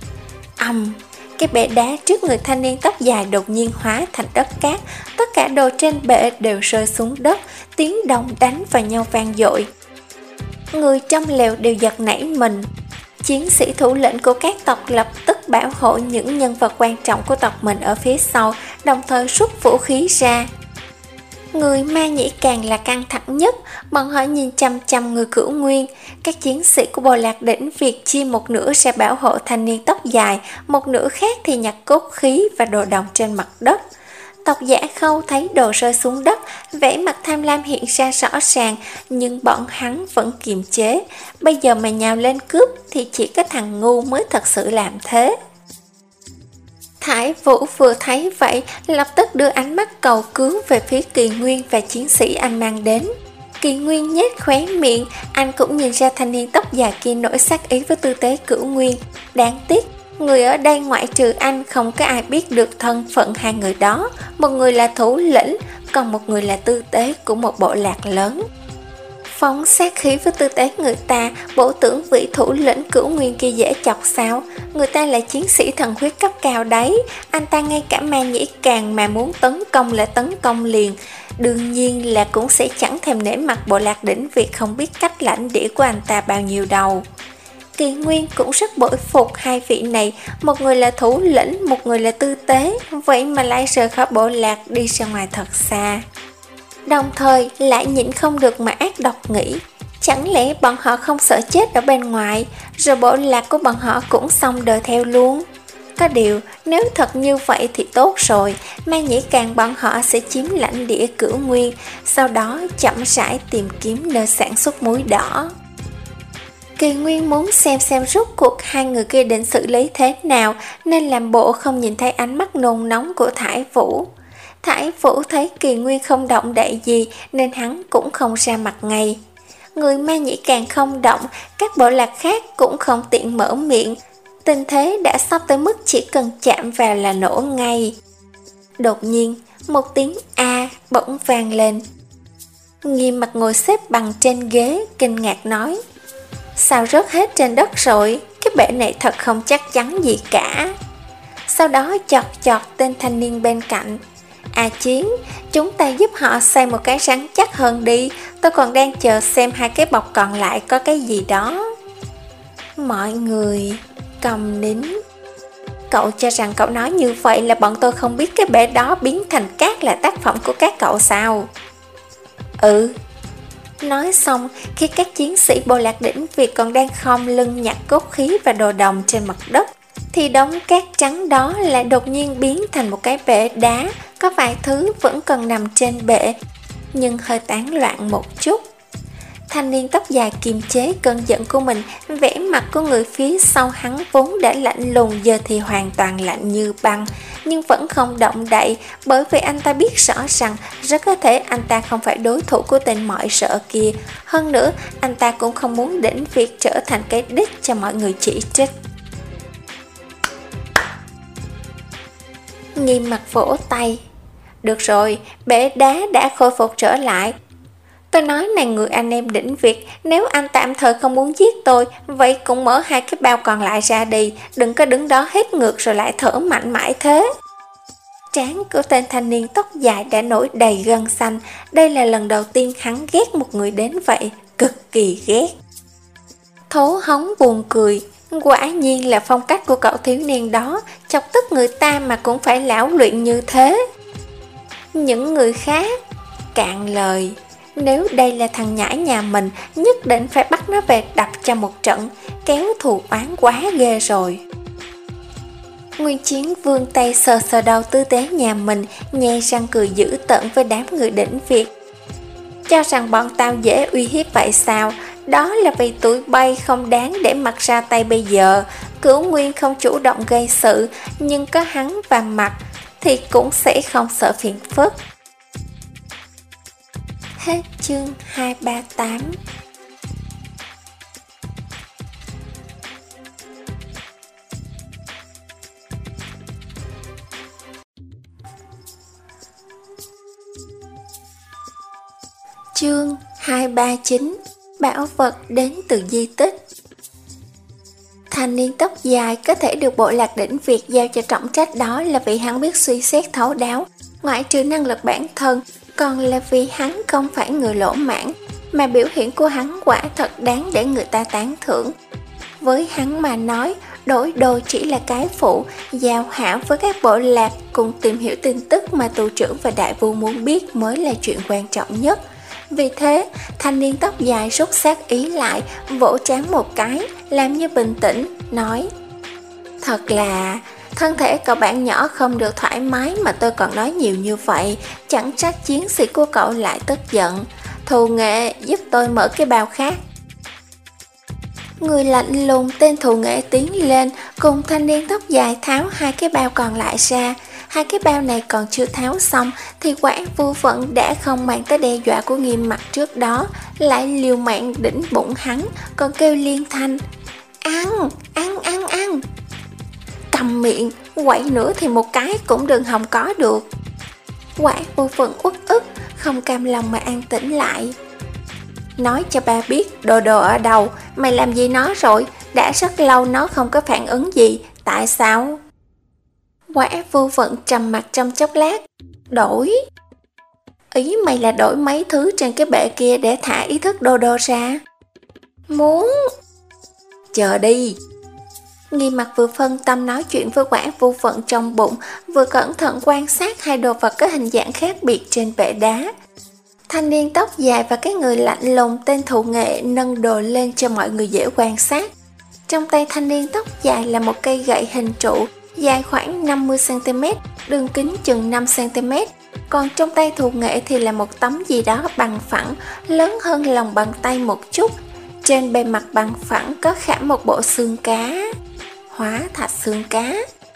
Ầm, cái bệ đá trước người thanh niên tóc dài đột nhiên hóa thành đất cát. Tất cả đồ trên bệ đều rơi xuống đất, tiếng đồng đánh vào nhau vang dội. Người trong lều đều giật nảy mình. Chiến sĩ thủ lĩnh của các tộc lập tức bảo hộ những nhân vật quan trọng của tộc mình ở phía sau, đồng thời rút vũ khí ra. Người Ma Nhĩ càng là căng thẳng nhất, bọn họ nhìn chăm chăm người Cửu Nguyên. Các chiến sĩ của bộ lạc đỉnh Việt chia một nửa ra bảo hộ thanh niên tóc dài, một nửa khác thì nhặt cốt khí và đồ đồng trên mặt đất. Tộc Giả Khâu thấy đồ rơi xuống đất, vẻ mặt tham lam hiện ra rõ ràng, nhưng bọn hắn vẫn kiềm chế. Bây giờ mà nhào lên cướp thì chỉ có thằng ngu mới thật sự làm thế. Thải Vũ vừa thấy vậy, lập tức đưa ánh mắt cầu cứu về phía Kỳ Nguyên và chiến sĩ anh mang đến. Kỳ Nguyên nhếch khóe miệng, anh cũng nhìn ra thanh niên tóc dài kia nổi sát ý với tư tế Cửu Nguyên. Đáng tiếc, người ở đây ngoại trừ anh không có ai biết được thân phận hai người đó. Một người là thủ lĩnh, còn một người là tư tế của một bộ lạc lớn. Phóng sát khí với tư tế người ta, bộ tưởng vị thủ lĩnh Cửu Nguyên kia dễ chọc sao? Người ta là chiến sĩ thần huyết cấp cao đấy, anh ta ngay cả Ma Nhĩ Càng mà muốn tấn công là tấn công liền. Đương nhiên là cũng sẽ chẳng thèm nể mặt bộ lạc đỉnh Việt không biết cách lãnh địa của anh ta bao nhiêu đâu. Kỳ Nguyên cũng rất bội phục hai vị này, một người là thủ lĩnh, một người là tư tế, vậy mà lại rời khỏi bộ lạc đi ra ngoài thật xa. Đồng thời lại nhịn không được mà ác độc nghĩ, chẳng lẽ bọn họ không sợ chết ở bên ngoài, rồi bộ lạc của bọn họ cũng xong đời theo luôn. Có điều, nếu thật như vậy thì tốt rồi, Ma Nhĩ Càng bọn họ sẽ chiếm lãnh địa Cửu Nguyên, sau đó chậm rãi tìm kiếm nơi sản xuất muối đỏ. Kỳ Nguyên muốn xem xem rốt cuộc hai người kia định xử lý thế nào, nên làm bộ không nhìn thấy ánh mắt nôn nóng của Thải Vũ. Thải Vũ thấy Kỳ Nguyên không động đậy gì nên hắn cũng không ra mặt ngay. Người Ma Nhĩ Càng không động, các bộ lạc khác cũng không tiện mở miệng. Tình thế đã sắp tới mức chỉ cần chạm vào là nổ ngay. Đột nhiên, một tiếng A bỗng vang lên. Nghiêm Mặt ngồi xếp bằng trên ghế, kinh ngạc nói: sao rớt hết trên đất rồi, cái bể này thật không chắc chắn gì cả. Sau đó chọt chọt tên thanh niên bên cạnh: A Chiến, chúng ta giúp họ xây một cái rắn chắc hơn đi, tôi còn đang chờ xem hai cái bọc còn lại có cái gì đó. Mọi người cầm nín. Cậu cho rằng cậu nói như vậy là bọn tôi không biết cái bể đó biến thành cát là tác phẩm của các cậu sao? Ừ. Nói xong, khi các chiến sĩ bộ lạc đỉnh Việt còn đang khom lưng nhặt cốt khí và đồ đồng trên mặt đất, thì đống cát trắng đó lại đột nhiên biến thành một cái bể đá, có vài thứ vẫn còn nằm trên bể, nhưng hơi tán loạn một chút. Thanh niên tóc dài kiềm chế cơn giận của mình, vẻ mặt của người phía sau hắn vốn đã lạnh lùng giờ thì hoàn toàn lạnh như băng, nhưng vẫn không động đậy, bởi vì anh ta biết rõ rằng rất có thể anh ta không phải đối thủ của tên mọi sợ kia. Hơn nữa, anh ta cũng không muốn đỉnh Việt trở thành cái đích cho mọi người chỉ trích. Nghiêm mặt vỗ tay. Được rồi, bể đá đã khôi phục trở lại. Tôi nói này người anh em đỉnh Việt, nếu anh tạm thời không muốn giết tôi, vậy cũng mở hai cái bao còn lại ra đi, đừng có đứng đó hết ngược rồi lại thở mạnh mãi thế. Trán của tên thanh niên tóc dài đã nổi đầy gân xanh, đây là lần đầu tiên hắn ghét một người đến vậy, cực kỳ ghét. Thố hống buồn cười, quả nhiên là phong cách của cậu thiếu niên đó, chọc tức người ta mà cũng phải lão luyện như thế. Những người khác cạn lời, nếu đây là thằng nhãi nhà mình, nhất định phải bắt nó về đập cho một trận, kéo thù oán quá ghê rồi. Nguyên Chiến vươn tay sờ sờ đầu tư tế nhà mình, nhe răng cười dữ tợn với đám người đỉnh Việt. Cho rằng bọn tao dễ uy hiếp vậy sao? Đó là vì tụi bay không đáng để mặc ra tay bây giờ. Cửu Nguyên không chủ động gây sự, nhưng có hắn và mặt thì cũng sẽ không sợ phiền phức. Hết chương hai ba tám. Chương hai ba chín. Bảo vật đến từ di tích. Thanh niên tóc dài có thể được bộ lạc đỉnh Việt giao cho trọng trách đó là vì hắn biết suy xét thấu đáo, ngoại trừ năng lực bản thân, còn là vì hắn không phải người lỗ mãn, mà biểu hiện của hắn quả thật đáng để người ta tán thưởng. Với hắn mà nói, đổi đồ chỉ là cái phụ, giao hảo với các bộ lạc cùng tìm hiểu tin tức mà tù trưởng và đại vua muốn biết mới là chuyện quan trọng nhất. Vì thế, thanh niên tóc dài rút sát ý lại, vỗ trán một cái, làm như bình tĩnh, nói: Thật là, thân thể cậu bạn nhỏ không được thoải mái mà tôi còn nói nhiều như vậy, chẳng trách chiến sĩ của cậu lại tức giận. Thù nghệ giúp tôi mở cái bao khác. Người lạnh lùng tên thù nghệ tiến lên, cùng thanh niên tóc dài tháo hai cái bao còn lại ra. Hai cái bao này còn chưa tháo xong thì Quảng Vô Vận đã không màng tới đe dọa của Nghiêm Mặt trước đó, lại liều mạng đỉnh bụng hắn, còn kêu liên thanh: Ăn, ăn, ăn, ăn. Cầm miệng, quậy nữa thì một cái cũng đừng hòng có được. Quảng Vô Vận uất ức, không cam lòng mà an tĩnh lại. Nói cho ba biết đồ đồ ở đâu, mày làm gì nó rồi, đã rất lâu nó không có phản ứng gì, tại sao? Quả Vô Vận trầm mặt trong chốc lát. Đổi? Ý mày là đổi mấy thứ trên cái bệ kia để thả ý thức đồ đồ ra? Muốn? Chờ đi. Nghiêm Mặt vừa phân tâm nói chuyện với Quả Vô Vận trong bụng, vừa cẩn thận quan sát hai đồ vật có hình dạng khác biệt trên bệ đá. Thanh niên tóc dài và cái người lạnh lùng tên thụ nghệ nâng đồ lên cho mọi người dễ quan sát. Trong tay thanh niên tóc dài là một cây gậy hình trụ, dài khoảng năm mươi xăng ti mét, đường kính chừng năm xăng ti mét. Còn trong tay thụ nghệ thì là một tấm gì đó bằng phẳng, lớn hơn lòng bàn tay một chút. Trên bề mặt bằng phẳng có khảm một bộ xương cá. Hóa thạch xương cá.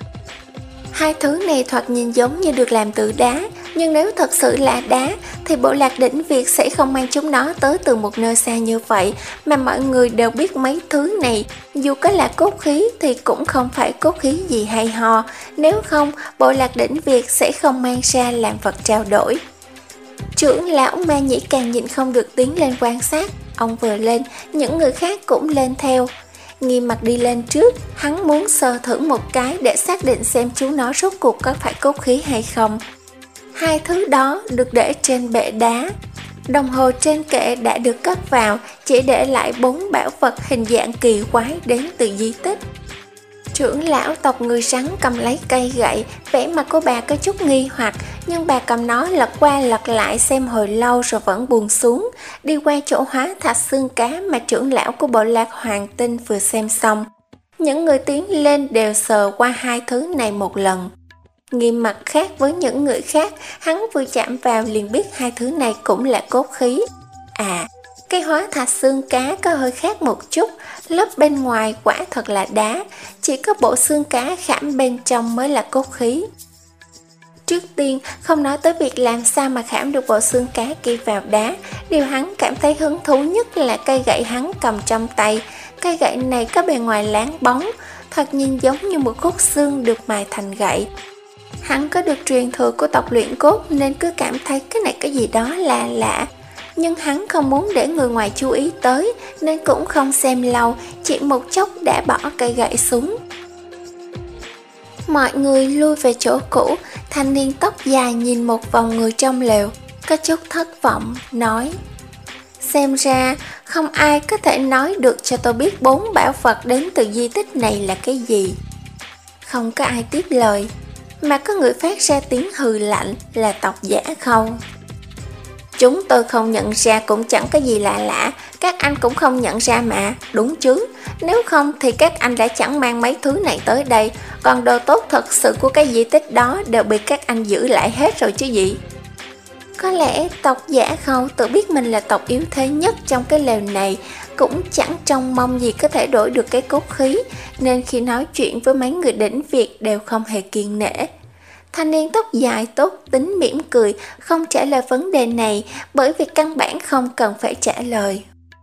Hai thứ này thoạt nhìn giống như được làm từ đá, nhưng nếu thật sự là đá thì bộ lạc đỉnh Việt sẽ không mang chúng nó tới từ một nơi xa như vậy, mà mọi người đều biết mấy thứ này, dù có là cốt khí thì cũng không phải cốt khí gì hay ho, nếu không bộ lạc đỉnh Việt sẽ không mang ra làm vật trao đổi. Trưởng lão Ma Nhĩ càng nhịn không được tiến lên quan sát, ông vừa lên, những người khác cũng lên theo. Nghiêm Mặt đi lên trước, hắn muốn sờ thử một cái để xác định xem chú nó rốt cuộc có phải cốt khí hay không. Hai thứ đó được để trên bệ đá. Đồng hồ trên kệ đã được cất vào, chỉ để lại bốn bảo vật hình dạng kỳ quái đến từ di tích. Trưởng lão tộc người rắn cầm lấy cây gậy, vẻ mặt của bà có chút nghi hoặc, nhưng bà cầm nó lật qua lật lại xem hồi lâu rồi vẫn buông xuống, đi qua chỗ hóa thạch xương cá mà trưởng lão của bộ lạc Hoàng Tinh vừa xem xong. Những người tiến lên đều sờ qua hai thứ này một lần. Nghiêm Mặt khác với những người khác, hắn vừa chạm vào liền biết hai thứ này cũng là cốt khí. À, cái hóa thạch xương cá có hơi khác một chút, lớp bên ngoài quả thật là đá, chỉ có bộ xương cá khảm bên trong mới là cốt khí. Trước tiên, không nói tới việc làm sao mà khảm được bộ xương cá kia vào đá, điều hắn cảm thấy hứng thú nhất là cây gậy hắn cầm trong tay. Cây gậy này có bề ngoài láng bóng, thật nhìn giống như một khúc xương được mài thành gậy. Hắn có được truyền thừa của tộc luyện cốt nên cứ cảm thấy cái này cái gì đó là lạ. Nhưng hắn không muốn để người ngoài chú ý tới nên cũng không xem lâu, chỉ một chốc đã bỏ cây gậy xuống. Mọi người lui về chỗ cũ, thanh niên tóc dài nhìn một vòng người trong lều, có chút thất vọng, nói: Xem ra không ai có thể nói được cho tôi biết bốn bảo vật đến từ di tích này là cái gì. Không có ai tiếp lời, mà có người phát ra tiếng hừ lạnh là Tộc Giả Khâu. Chúng tôi không nhận ra cũng chẳng có gì lạ lạ, các anh cũng không nhận ra mà, đúng chứ? Nếu không thì các anh đã chẳng mang mấy thứ này tới đây, còn đồ tốt thật sự của cái di tích đó đều bị các anh giữ lại hết rồi chứ gì. Có lẽ Tộc Giả Khâu tự biết mình là tộc yếu thế nhất trong cái lều này, cũng chẳng trông mong gì có thể đổi được cái cốt khí, nên khi nói chuyện với mấy người đỉnh Việt đều không hề kiêng nể. Thanh niên tóc dài tốt tính mỉm cười, không trả lời vấn đề này bởi vì căn bản không cần phải trả lời.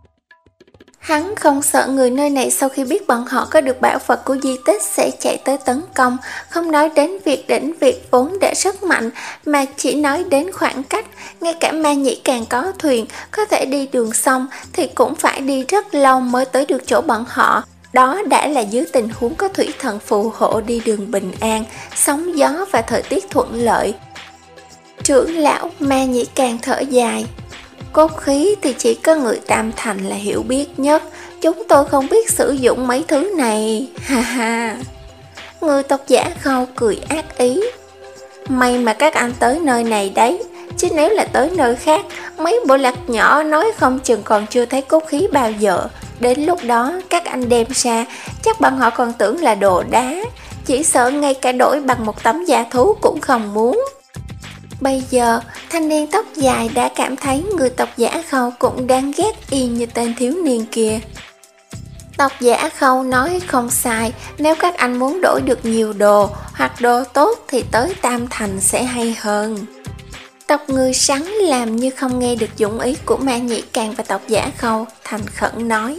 Hắn không sợ người nơi này sau khi biết bọn họ có được bảo vật của di tích sẽ chạy tới tấn công, không nói đến việc đỉnh Việt vốn đã rất mạnh, mà chỉ nói đến khoảng cách, ngay cả Ma Nhĩ Càng có thuyền, có thể đi đường sông thì cũng phải đi rất lâu mới tới được chỗ bọn họ. Đó đã là dưới tình huống có thủy thần phù hộ đi đường bình an, sóng gió và thời tiết thuận lợi. Trưởng lão Ma Nhĩ Càng thở dài: Cốt khí thì chỉ có người Tam Thành là hiểu biết nhất, chúng tôi không biết sử dụng mấy thứ này, ha ha. Người Tộc Giả Khâu cười ác ý: May mà các anh tới nơi này đấy, chứ nếu là tới nơi khác, mấy bộ lạc nhỏ nói không chừng còn chưa thấy cốt khí bao giờ. Đến lúc đó các anh đem ra, chắc bọn họ còn tưởng là đồ đá, chỉ sợ ngay cả đổi bằng một tấm da thú cũng không muốn. Bây giờ, thanh niên tóc dài đã cảm thấy người Tộc Giả Khâu cũng đang ghét y như tên thiếu niên kia. Tộc Giả Khâu nói không sai, nếu các anh muốn đổi được nhiều đồ hoặc đồ tốt thì tới Tam Thành sẽ hay hơn. Tộc người sắn làm như không nghe được dụng ý của Ma Nhĩ Càng và Tộc Giả Khâu, thành khẩn nói: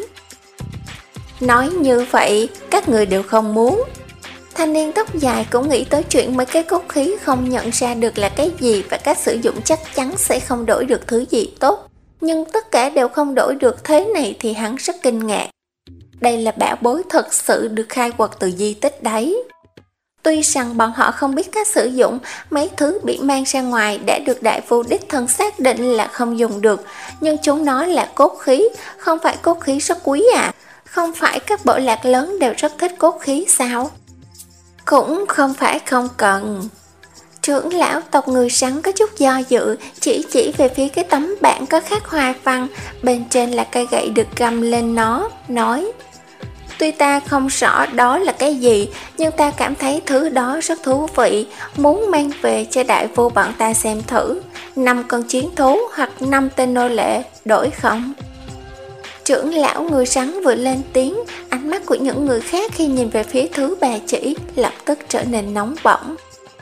Nói như vậy, các người đều không muốn. Thanh niên tóc dài cũng nghĩ tới chuyện mấy cái cốt khí không nhận ra được là cái gì và cách sử dụng chắc chắn sẽ không đổi được thứ gì tốt. Nhưng tất cả đều không đổi được thế này thì hắn rất kinh ngạc. Đây là bảo bối thật sự được khai quật từ di tích đấy. Tuy rằng bọn họ không biết cách sử dụng, mấy thứ bị mang ra ngoài đã được đại phu đích thân xác định là không dùng được, nhưng chúng nó là cốt khí, không phải cốt khí rất quý à? Không phải các bộ lạc lớn đều rất thích cốt khí sao? Cũng không phải không cần. Trưởng lão tộc người sắn có chút do dự, chỉ chỉ về phía cái tấm bảng có khắc hoa văn, bên trên là cây gậy được găm lên nó, nói: Tuy ta không rõ đó là cái gì, nhưng ta cảm thấy thứ đó rất thú vị, muốn mang về cho đại vua bọn ta xem thử. Năm con chiến thú hoặc năm tên nô lệ, đổi không? Trưởng lão người rắn vừa lên tiếng, ánh mắt của những người khác khi nhìn về phía thứ bà chỉ lập tức trở nên nóng bỏng.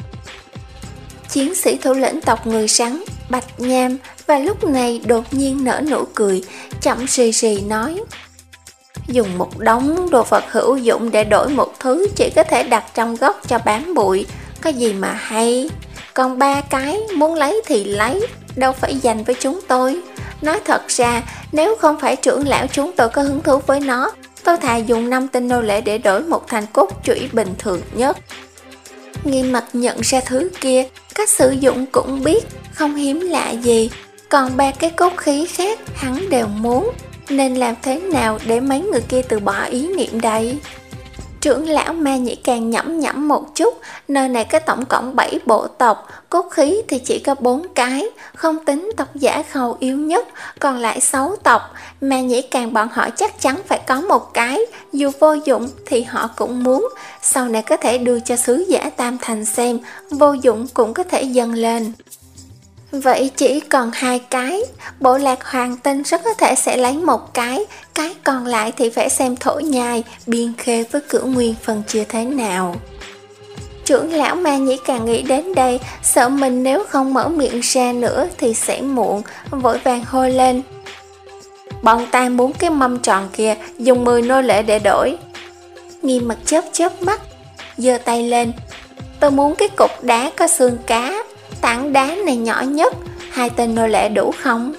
Chiến sĩ thủ lĩnh tộc người rắn, Bạch Nham, và lúc này đột nhiên nở nụ cười, chậm rì rì nói: Dùng một đống đồ vật hữu dụng để đổi một thứ chỉ có thể đặt trong góc cho bám bụi, có gì mà hay. Còn ba cái muốn lấy thì lấy, đâu phải dành với chúng tôi. Nói thật ra, nếu không phải trưởng lão chúng tôi có hứng thú với nó, tôi thà dùng năm tên nô lệ để đổi một thành cốt chủy bình thường nhất. Nghiêm Mặt nhận ra thứ kia, cách sử dụng cũng biết, không hiếm lạ gì. Còn ba cái cốt khí khác hắn đều muốn, nên làm thế nào để mấy người kia từ bỏ ý niệm đây? Trưởng lão Ma Nhĩ Càng nhẩm nhẩm một chút, nơi này có tổng cộng bảy bộ tộc, cốt khí thì chỉ có bốn cái, không tính Tộc Giả Khâu yếu nhất, còn lại sáu tộc. Ma Nhĩ Càng bọn họ chắc chắn phải có một cái, dù vô dụng thì họ cũng muốn, sau này có thể đưa cho sứ giả Tam Thành xem, vô dụng cũng có thể dâng lên. Vậy chỉ còn hai cái, bộ lạc Hoàng Tinh rất có thể sẽ lấy một cái, cái còn lại thì phải xem Thổ Nhai, Biên Khê với Cửu Nguyên phân chia thế nào. Trưởng lão Ma Nhĩ Càng nghĩ đến đây, sợ mình nếu không mở miệng ra nữa thì sẽ muộn, vội vàng hô lên: Bọn ta muốn cái mâm tròn kia, dùng mười nô lệ để đổi. Nghiêm Mặt chớp chớp mắt, giơ tay lên: Tôi muốn cái cục đá có xương cá, tảng đá này nhỏ nhất, hai tên nô lệ đủ không?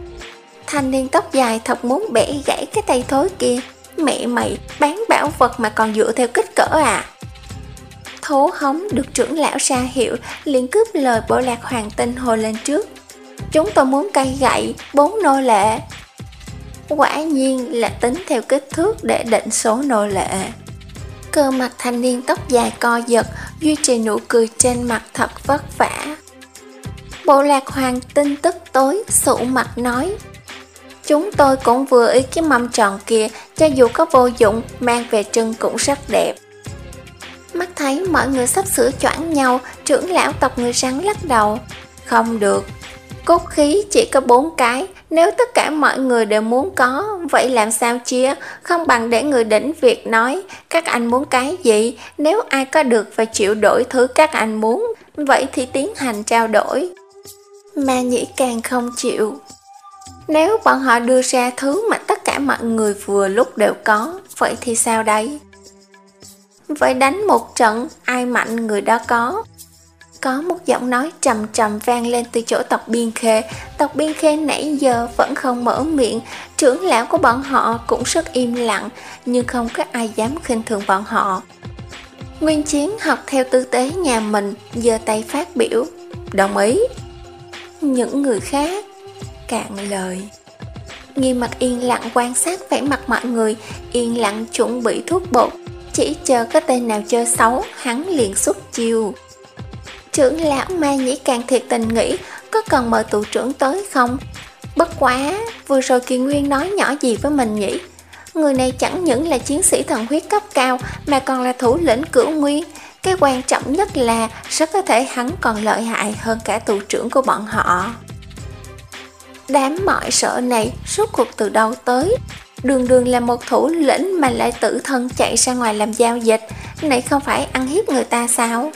Thanh niên tóc dài thật muốn bẻ gãy cái tay thối kia. Mẹ mày, bán bảo vật mà còn dựa theo kích cỡ à? Thố hống được trưởng lão ra hiệu, liền cướp lời Bộ Lạc Hoàng Tinh hồi lên trước. Chúng tôi muốn cây gậy, bốn nô lệ. Quả nhiên là tính theo kích thước để định số nô lệ. Cơ mặt thanh niên tóc dài co giật, duy trì nụ cười trên mặt thật vất vả. Bộ Lạc Hoàng Tinh tức tối, sụ mặt nói: chúng tôi cũng vừa ý cái mâm tròn kia, cho dù có vô dụng, mang về trưng cũng rất đẹp. Mắt thấy mọi người sắp sửa choảng nhau, trưởng lão tộc người rắn lắc đầu: không được, cốt khí chỉ có bốn cái, nếu tất cả mọi người đều muốn có, vậy làm sao chia? Không bằng để người đỉnh việc nói, các anh muốn cái gì, nếu ai có được và chịu đổi thứ các anh muốn, vậy thì tiến hành trao đổi. Mà Nhĩ càng không chịu. Nếu bọn họ đưa ra thứ mà tất cả mọi người vừa lúc đều có, vậy thì sao đấy? Vậy đánh một trận, ai mạnh người đó có. Có một giọng nói trầm trầm vang lên từ chỗ tộc Biên Khê. Tộc Biên Khê nãy giờ vẫn không mở miệng, trưởng lão của bọn họ cũng rất im lặng, nhưng không có ai dám khinh thường bọn họ. Nguyên Chiến học theo tư tế nhà mình, giơ tay phát biểu: đồng ý. Những người khác cạn lời. Nghiêm Mặt yên lặng quan sát vẻ mặt mọi người, yên lặng chuẩn bị thuốc bột, chỉ chờ có tên nào chơi xấu, hắn liền xuất chiêu. Trưởng lão Ma Nhĩ càng thiệt tình nghĩ có cần mời tù trưởng tới không? Bất quá, vừa rồi Kỳ Nguyên nói nhỏ gì với mình nhỉ? Người này chẳng những là chiến sĩ thần huyết cấp cao mà còn là thủ lĩnh Cửu Nguyên. Cái quan trọng nhất là rất có thể hắn còn lợi hại hơn cả tù trưởng của bọn họ. Đám mọi sợ này rốt cuộc từ đâu tới? Đường đường là một thủ lĩnh mà lại tự thân chạy ra ngoài làm giao dịch, này không phải ăn hiếp người ta sao?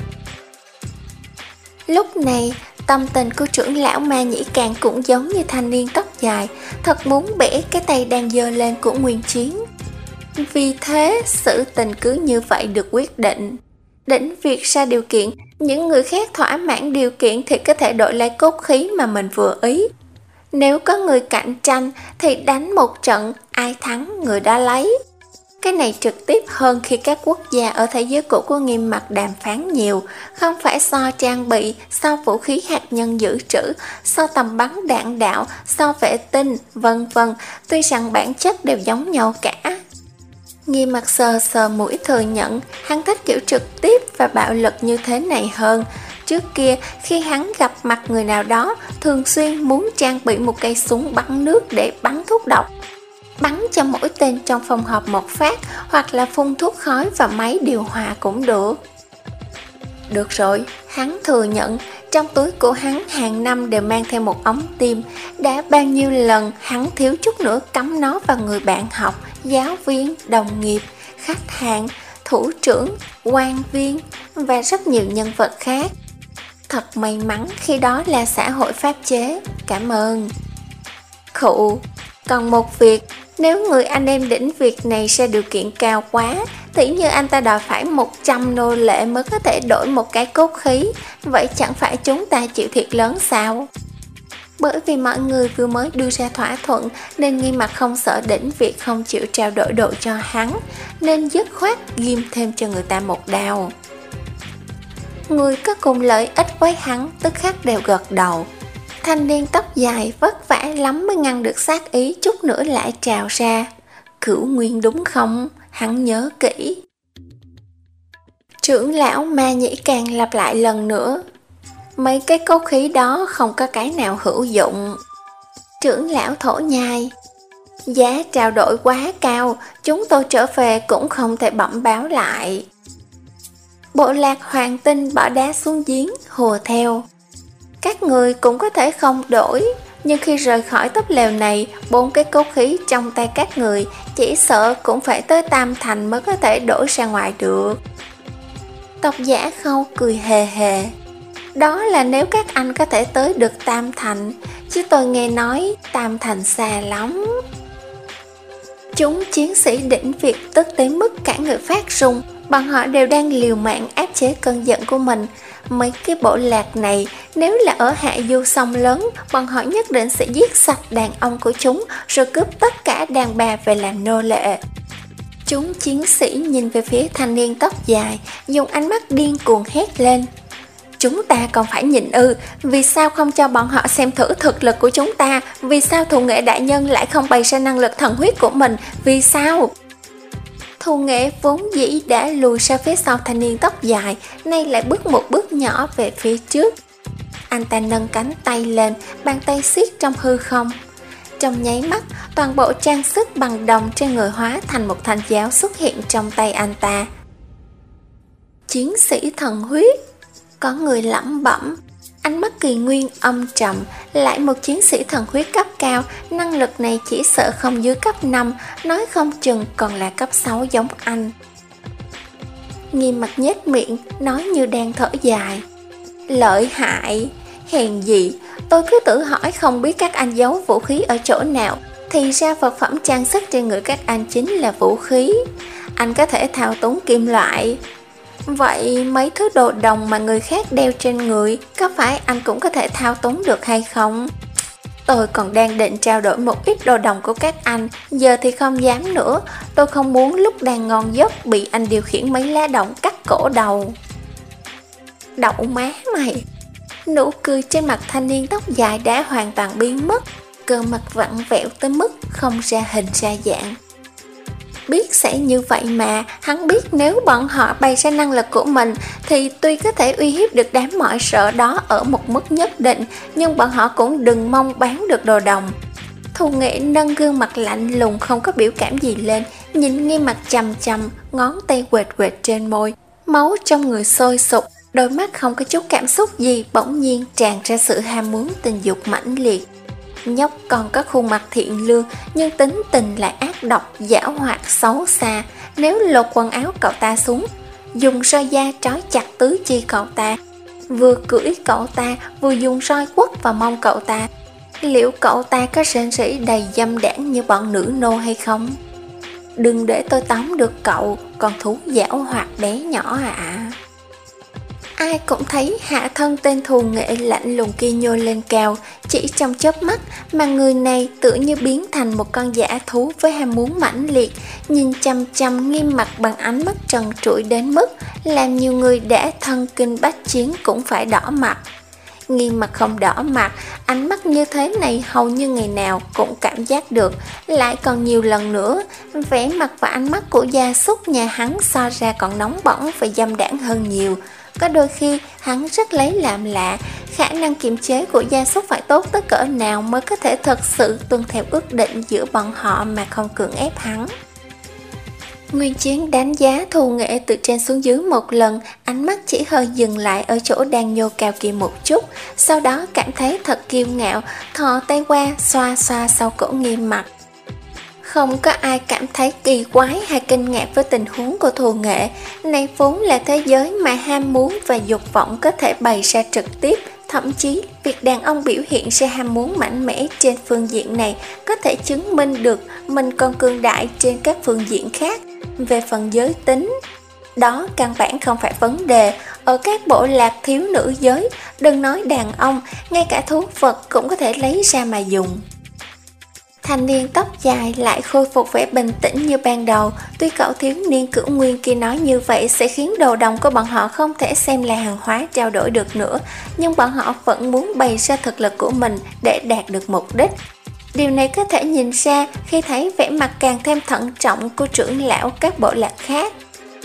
Lúc này, tâm tình của trưởng lão Ma Nhĩ Càng cũng giống như thanh niên tóc dài, thật muốn bẻ cái tay đang giơ lên của Nguyên Chiến. Vì thế, sự tình cứ như vậy được quyết định. Đỉnh việc ra điều kiện, những người khác thỏa mãn điều kiện thì có thể đổi lấy cốt khí mà mình vừa ý. Nếu có người cạnh tranh thì đánh một trận, ai thắng người đó lấy. Cái này trực tiếp hơn khi các quốc gia ở thế giới cũ của Nghiêm Mặt đàm phán nhiều, không phải so trang bị, so vũ khí hạt nhân dự trữ, so tầm bắn đạn đạo, so vệ tinh, vân vân, tuy rằng bản chất đều giống nhau cả. Nghiêm Mặt sờ sờ mũi thừa nhận, hắn thích kiểu trực tiếp và bạo lực như thế này hơn. Trước kia, khi hắn gặp mặt người nào đó, thường xuyên muốn trang bị một cây súng bắn nước để bắn thuốc độc. Bắn cho mỗi tên trong phòng họp một phát, hoặc là phun thuốc khói và máy điều hòa cũng được. Được rồi, hắn thừa nhận, trong túi của hắn hàng năm đều mang theo một ống tim. Đã bao nhiêu lần hắn thiếu chút nữa cắm nó vào người bạn học, giáo viên, đồng nghiệp, khách hàng, thủ trưởng, quan viên và rất nhiều nhân vật khác. Thật may mắn khi đó là xã hội pháp chế, cảm ơn. Khụ, còn một việc, nếu người anh em đỉnh việc này ra điều kiện cao quá, tỉ như anh ta đòi phải một trăm nô lệ mới có thể đổi một cái cốt khí, vậy chẳng phải chúng ta chịu thiệt lớn sao? Bởi vì mọi người vừa mới đưa ra thỏa thuận nên Nghiêm Mặt không sợ đỉnh việc không chịu trao đổi độ cho hắn, nên dứt khoát ghim thêm cho người ta một đao. Người có cùng lợi ích với hắn tức khắc đều gật đầu. Thanh niên tóc dài vất vả lắm mới ngăn được sát ý, chút nữa lại trào ra. Cửu Nguyên đúng không? Hắn nhớ kỹ. Trưởng lão Ma Nhĩ Càng lặp lại lần nữa. Mấy cái cốt khí đó không có cái nào hữu dụng. Trưởng lão thổ nhai. Giá trao đổi quá cao, chúng tôi trở về cũng không thể bẩm báo lại. Bộ Lạc Hoàng Tinh bỏ đá xuống giếng, hùa theo. Các người cũng có thể không đổi, nhưng khi rời khỏi túp lều này, bốn cái cốt khí trong tay các người chỉ sợ cũng phải tới Tam Thành mới có thể đổi ra ngoài được. Tộc Giả Khâu cười hề hề. Đó là nếu các anh có thể tới được Tam Thành, chứ tôi nghe nói Tam Thành xa lắm. Chúng chiến sĩ đỉnh Việt tức tới mức cả người phát run, Bọn họ đều đang liều mạng áp chế cơn giận của mình. Mấy cái bộ lạc này, nếu là ở hạ du sông lớn, bọn họ nhất định sẽ giết sạch đàn ông của chúng, rồi cướp tất cả đàn bà về làm nô lệ. Chúng chiến sĩ nhìn về phía thanh niên tóc dài, dùng ánh mắt điên cuồng hét lên. Chúng ta còn phải nhịn ư? Vì sao không cho bọn họ xem thử thực lực của chúng ta? Vì sao Thù Nghệ đại nhân lại không bày ra năng lực thần huyết của mình? Vì sao? Thù Nghệ vốn dĩ đã lùi ra phía sau thanh niên tóc dài, nay lại bước một bước nhỏ về phía trước. Anh ta nâng cánh tay lên, bàn tay siết trong hư không. Trong nháy mắt, toàn bộ trang sức bằng đồng trên người hóa thành một thanh giáo xuất hiện trong tay anh ta. Chiến sĩ thần huyết. Có người lẩm bẩm. Ánh mắt Kỳ Nguyên âm trầm, lại một chiến sĩ thần huyết cấp cao, năng lực này chỉ sợ không dưới cấp năm, nói không chừng còn là cấp sáu giống anh. Nghiêm mặt nhếch miệng, nói như đang thở dài. Lợi hại, hèn gì, tôi cứ tự hỏi không biết các anh giấu vũ khí ở chỗ nào, thì ra vật phẩm trang sức trên người các anh chính là vũ khí. Anh có thể thao túng kim loại. Vậy mấy thứ đồ đồng mà người khác đeo trên người, có phải anh cũng có thể thao túng được hay không? Tôi còn đang định trao đổi một ít đồ đồng của các anh, giờ thì không dám nữa. Tôi không muốn lúc đang ngon giấc bị anh điều khiển mấy lá đồng cắt cổ đầu. Đậu má mày! Nụ cười trên mặt thanh niên tóc dài đã hoàn toàn biến mất, cơ mặt vặn vẹo tới mức không ra hình ra dạng. Biết sẽ như vậy mà, hắn biết nếu bọn họ bày ra năng lực của mình thì tuy có thể uy hiếp được đám mọi sợ đó ở một mức nhất định, nhưng bọn họ cũng đừng mong bán được đồ đồng. Thù Nghệ nâng gương mặt lạnh lùng không có biểu cảm gì lên, nhìn Nghiêm Mặt chằm chằm, ngón tay quệt quệt trên môi. Máu trong người sôi sục, đôi mắt không có chút cảm xúc gì bỗng nhiên tràn ra sự ham muốn tình dục mãnh liệt. Nhóc còn có khuôn mặt thiện lương, nhưng tính tình lại ác độc, giảo hoạt, xấu xa. Nếu lột quần áo cậu ta xuống, dùng roi da trói chặt tứ chi cậu ta, vừa cưỡi cậu ta, vừa dùng roi quất vào mông cậu ta, liệu cậu ta có rên rỉ đầy dâm đãng như bọn nữ nô hay không? Đừng để tôi tóm được cậu, con thú giảo hoạt bé nhỏ ạ. Ai cũng thấy hạ thân tên Thù Nghệ lạnh lùng kia nhô lên cao, chỉ trong chớp mắt mà người này tự như biến thành một con dã thú với ham muốn mãnh liệt, nhìn chăm chăm Nghiêm Mặt bằng ánh mắt trần trụi đến mức làm nhiều người đã thân kinh bách chiến cũng phải đỏ mặt. Nghiêm Mặt không đỏ mặt, ánh mắt như thế này hầu như ngày nào cũng cảm giác được, lại còn nhiều lần nữa, vẻ mặt và ánh mắt của gia súc nhà hắn so ra còn nóng bỏng và dâm đãng hơn nhiều. Có đôi khi hắn rất lấy làm lạ, khả năng kiềm chế của gia súc phải tốt tới cỡ nào mới có thể thật sự tuân theo ước định giữa bọn họ mà không cưỡng ép hắn. Nguyên Chiến đánh giá Thù Nghệ từ trên xuống dưới một lần, ánh mắt chỉ hơi dừng lại ở chỗ đang nhô cao kia một chút, sau đó cảm thấy thật kiêu ngạo, thò tay qua xoa xoa sau cổ Nghiêm Mặt. Không có ai cảm thấy kỳ quái hay kinh ngạc với tình huống của Thù Nghệ. Này vốn là thế giới mà ham muốn và dục vọng có thể bày ra trực tiếp. Thậm chí, việc đàn ông biểu hiện ra ham muốn mạnh mẽ trên phương diện này có thể chứng minh được mình còn cường đại trên các phương diện khác. Về phần giới tính, đó căn bản không phải vấn đề. Ở các bộ lạc thiếu nữ giới, đừng nói đàn ông, ngay cả thú vật cũng có thể lấy ra mà dùng. Thanh niên tóc dài lại khôi phục vẻ bình tĩnh như ban đầu. Tuy cậu thiếu niên Cửu Nguyên kia nói như vậy sẽ khiến đồ đồng của bọn họ không thể xem là hàng hóa trao đổi được nữa, nhưng bọn họ vẫn muốn bày ra thực lực của mình để đạt được mục đích. Điều này có thể nhìn ra khi thấy vẻ mặt càng thêm thận trọng của trưởng lão các bộ lạc khác.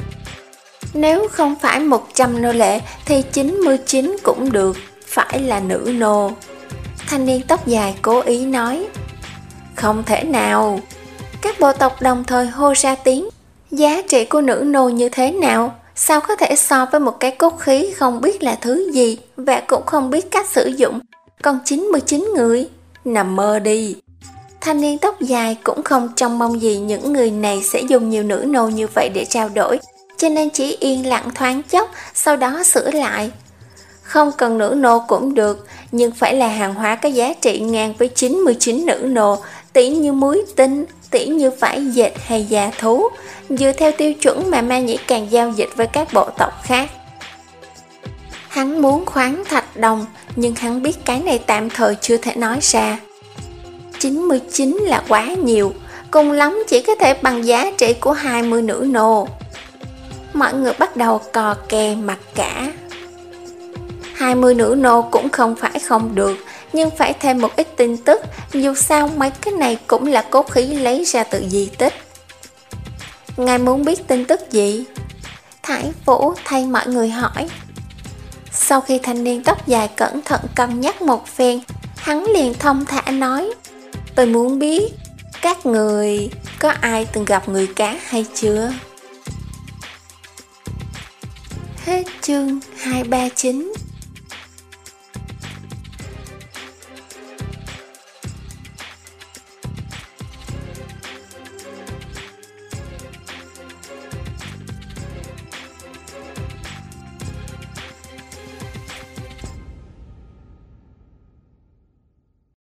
Nếu không phải một trăm nô lệ thì chín mươi chín cũng được, phải là nữ nô. Thanh niên tóc dài cố ý nói. Không thể nào. Các bộ tộc đồng thời hô ra tiếng. Giá trị của nữ nô như thế nào? Sao có thể so với một cái cốt khí không biết là thứ gì và cũng không biết cách sử dụng? Còn chín mươi chín người? Nằm mơ đi. Thanh niên tóc dài cũng không trông mong gì những người này sẽ dùng nhiều nữ nô như vậy để trao đổi, cho nên chỉ yên lặng thoáng chốc, sau đó sửa lại. Không cần nữ nô cũng được, nhưng phải là hàng hóa có giá trị ngang với chín mươi chín nữ nô, tỷ như muối tinh, tỉ như vải dệt hay da thú, dựa theo tiêu chuẩn mà Ma Nhĩ Càng giao dịch với các bộ tộc khác. Hắn muốn khoáng thạch đồng, nhưng hắn biết cái này tạm thời chưa thể nói ra. chín mươi chín là quá nhiều, cùng lắm chỉ có thể bằng giá trị của hai mươi nữ nô. Mọi người bắt đầu cò kè mặc cả. hai mươi nữ nô cũng không phải không được, nhưng phải thêm một ít tin tức, dù sao mấy cái này cũng là cốt khí lấy ra từ di tích. Ngài muốn biết tin tức gì? Thải Vũ thay mọi người hỏi. Sau khi thanh niên tóc dài cẩn thận cân nhắc một phen, hắn liền thông thả nói, tôi muốn biết các người có ai từng gặp người cá hay chưa? Hết chương hai ba chín.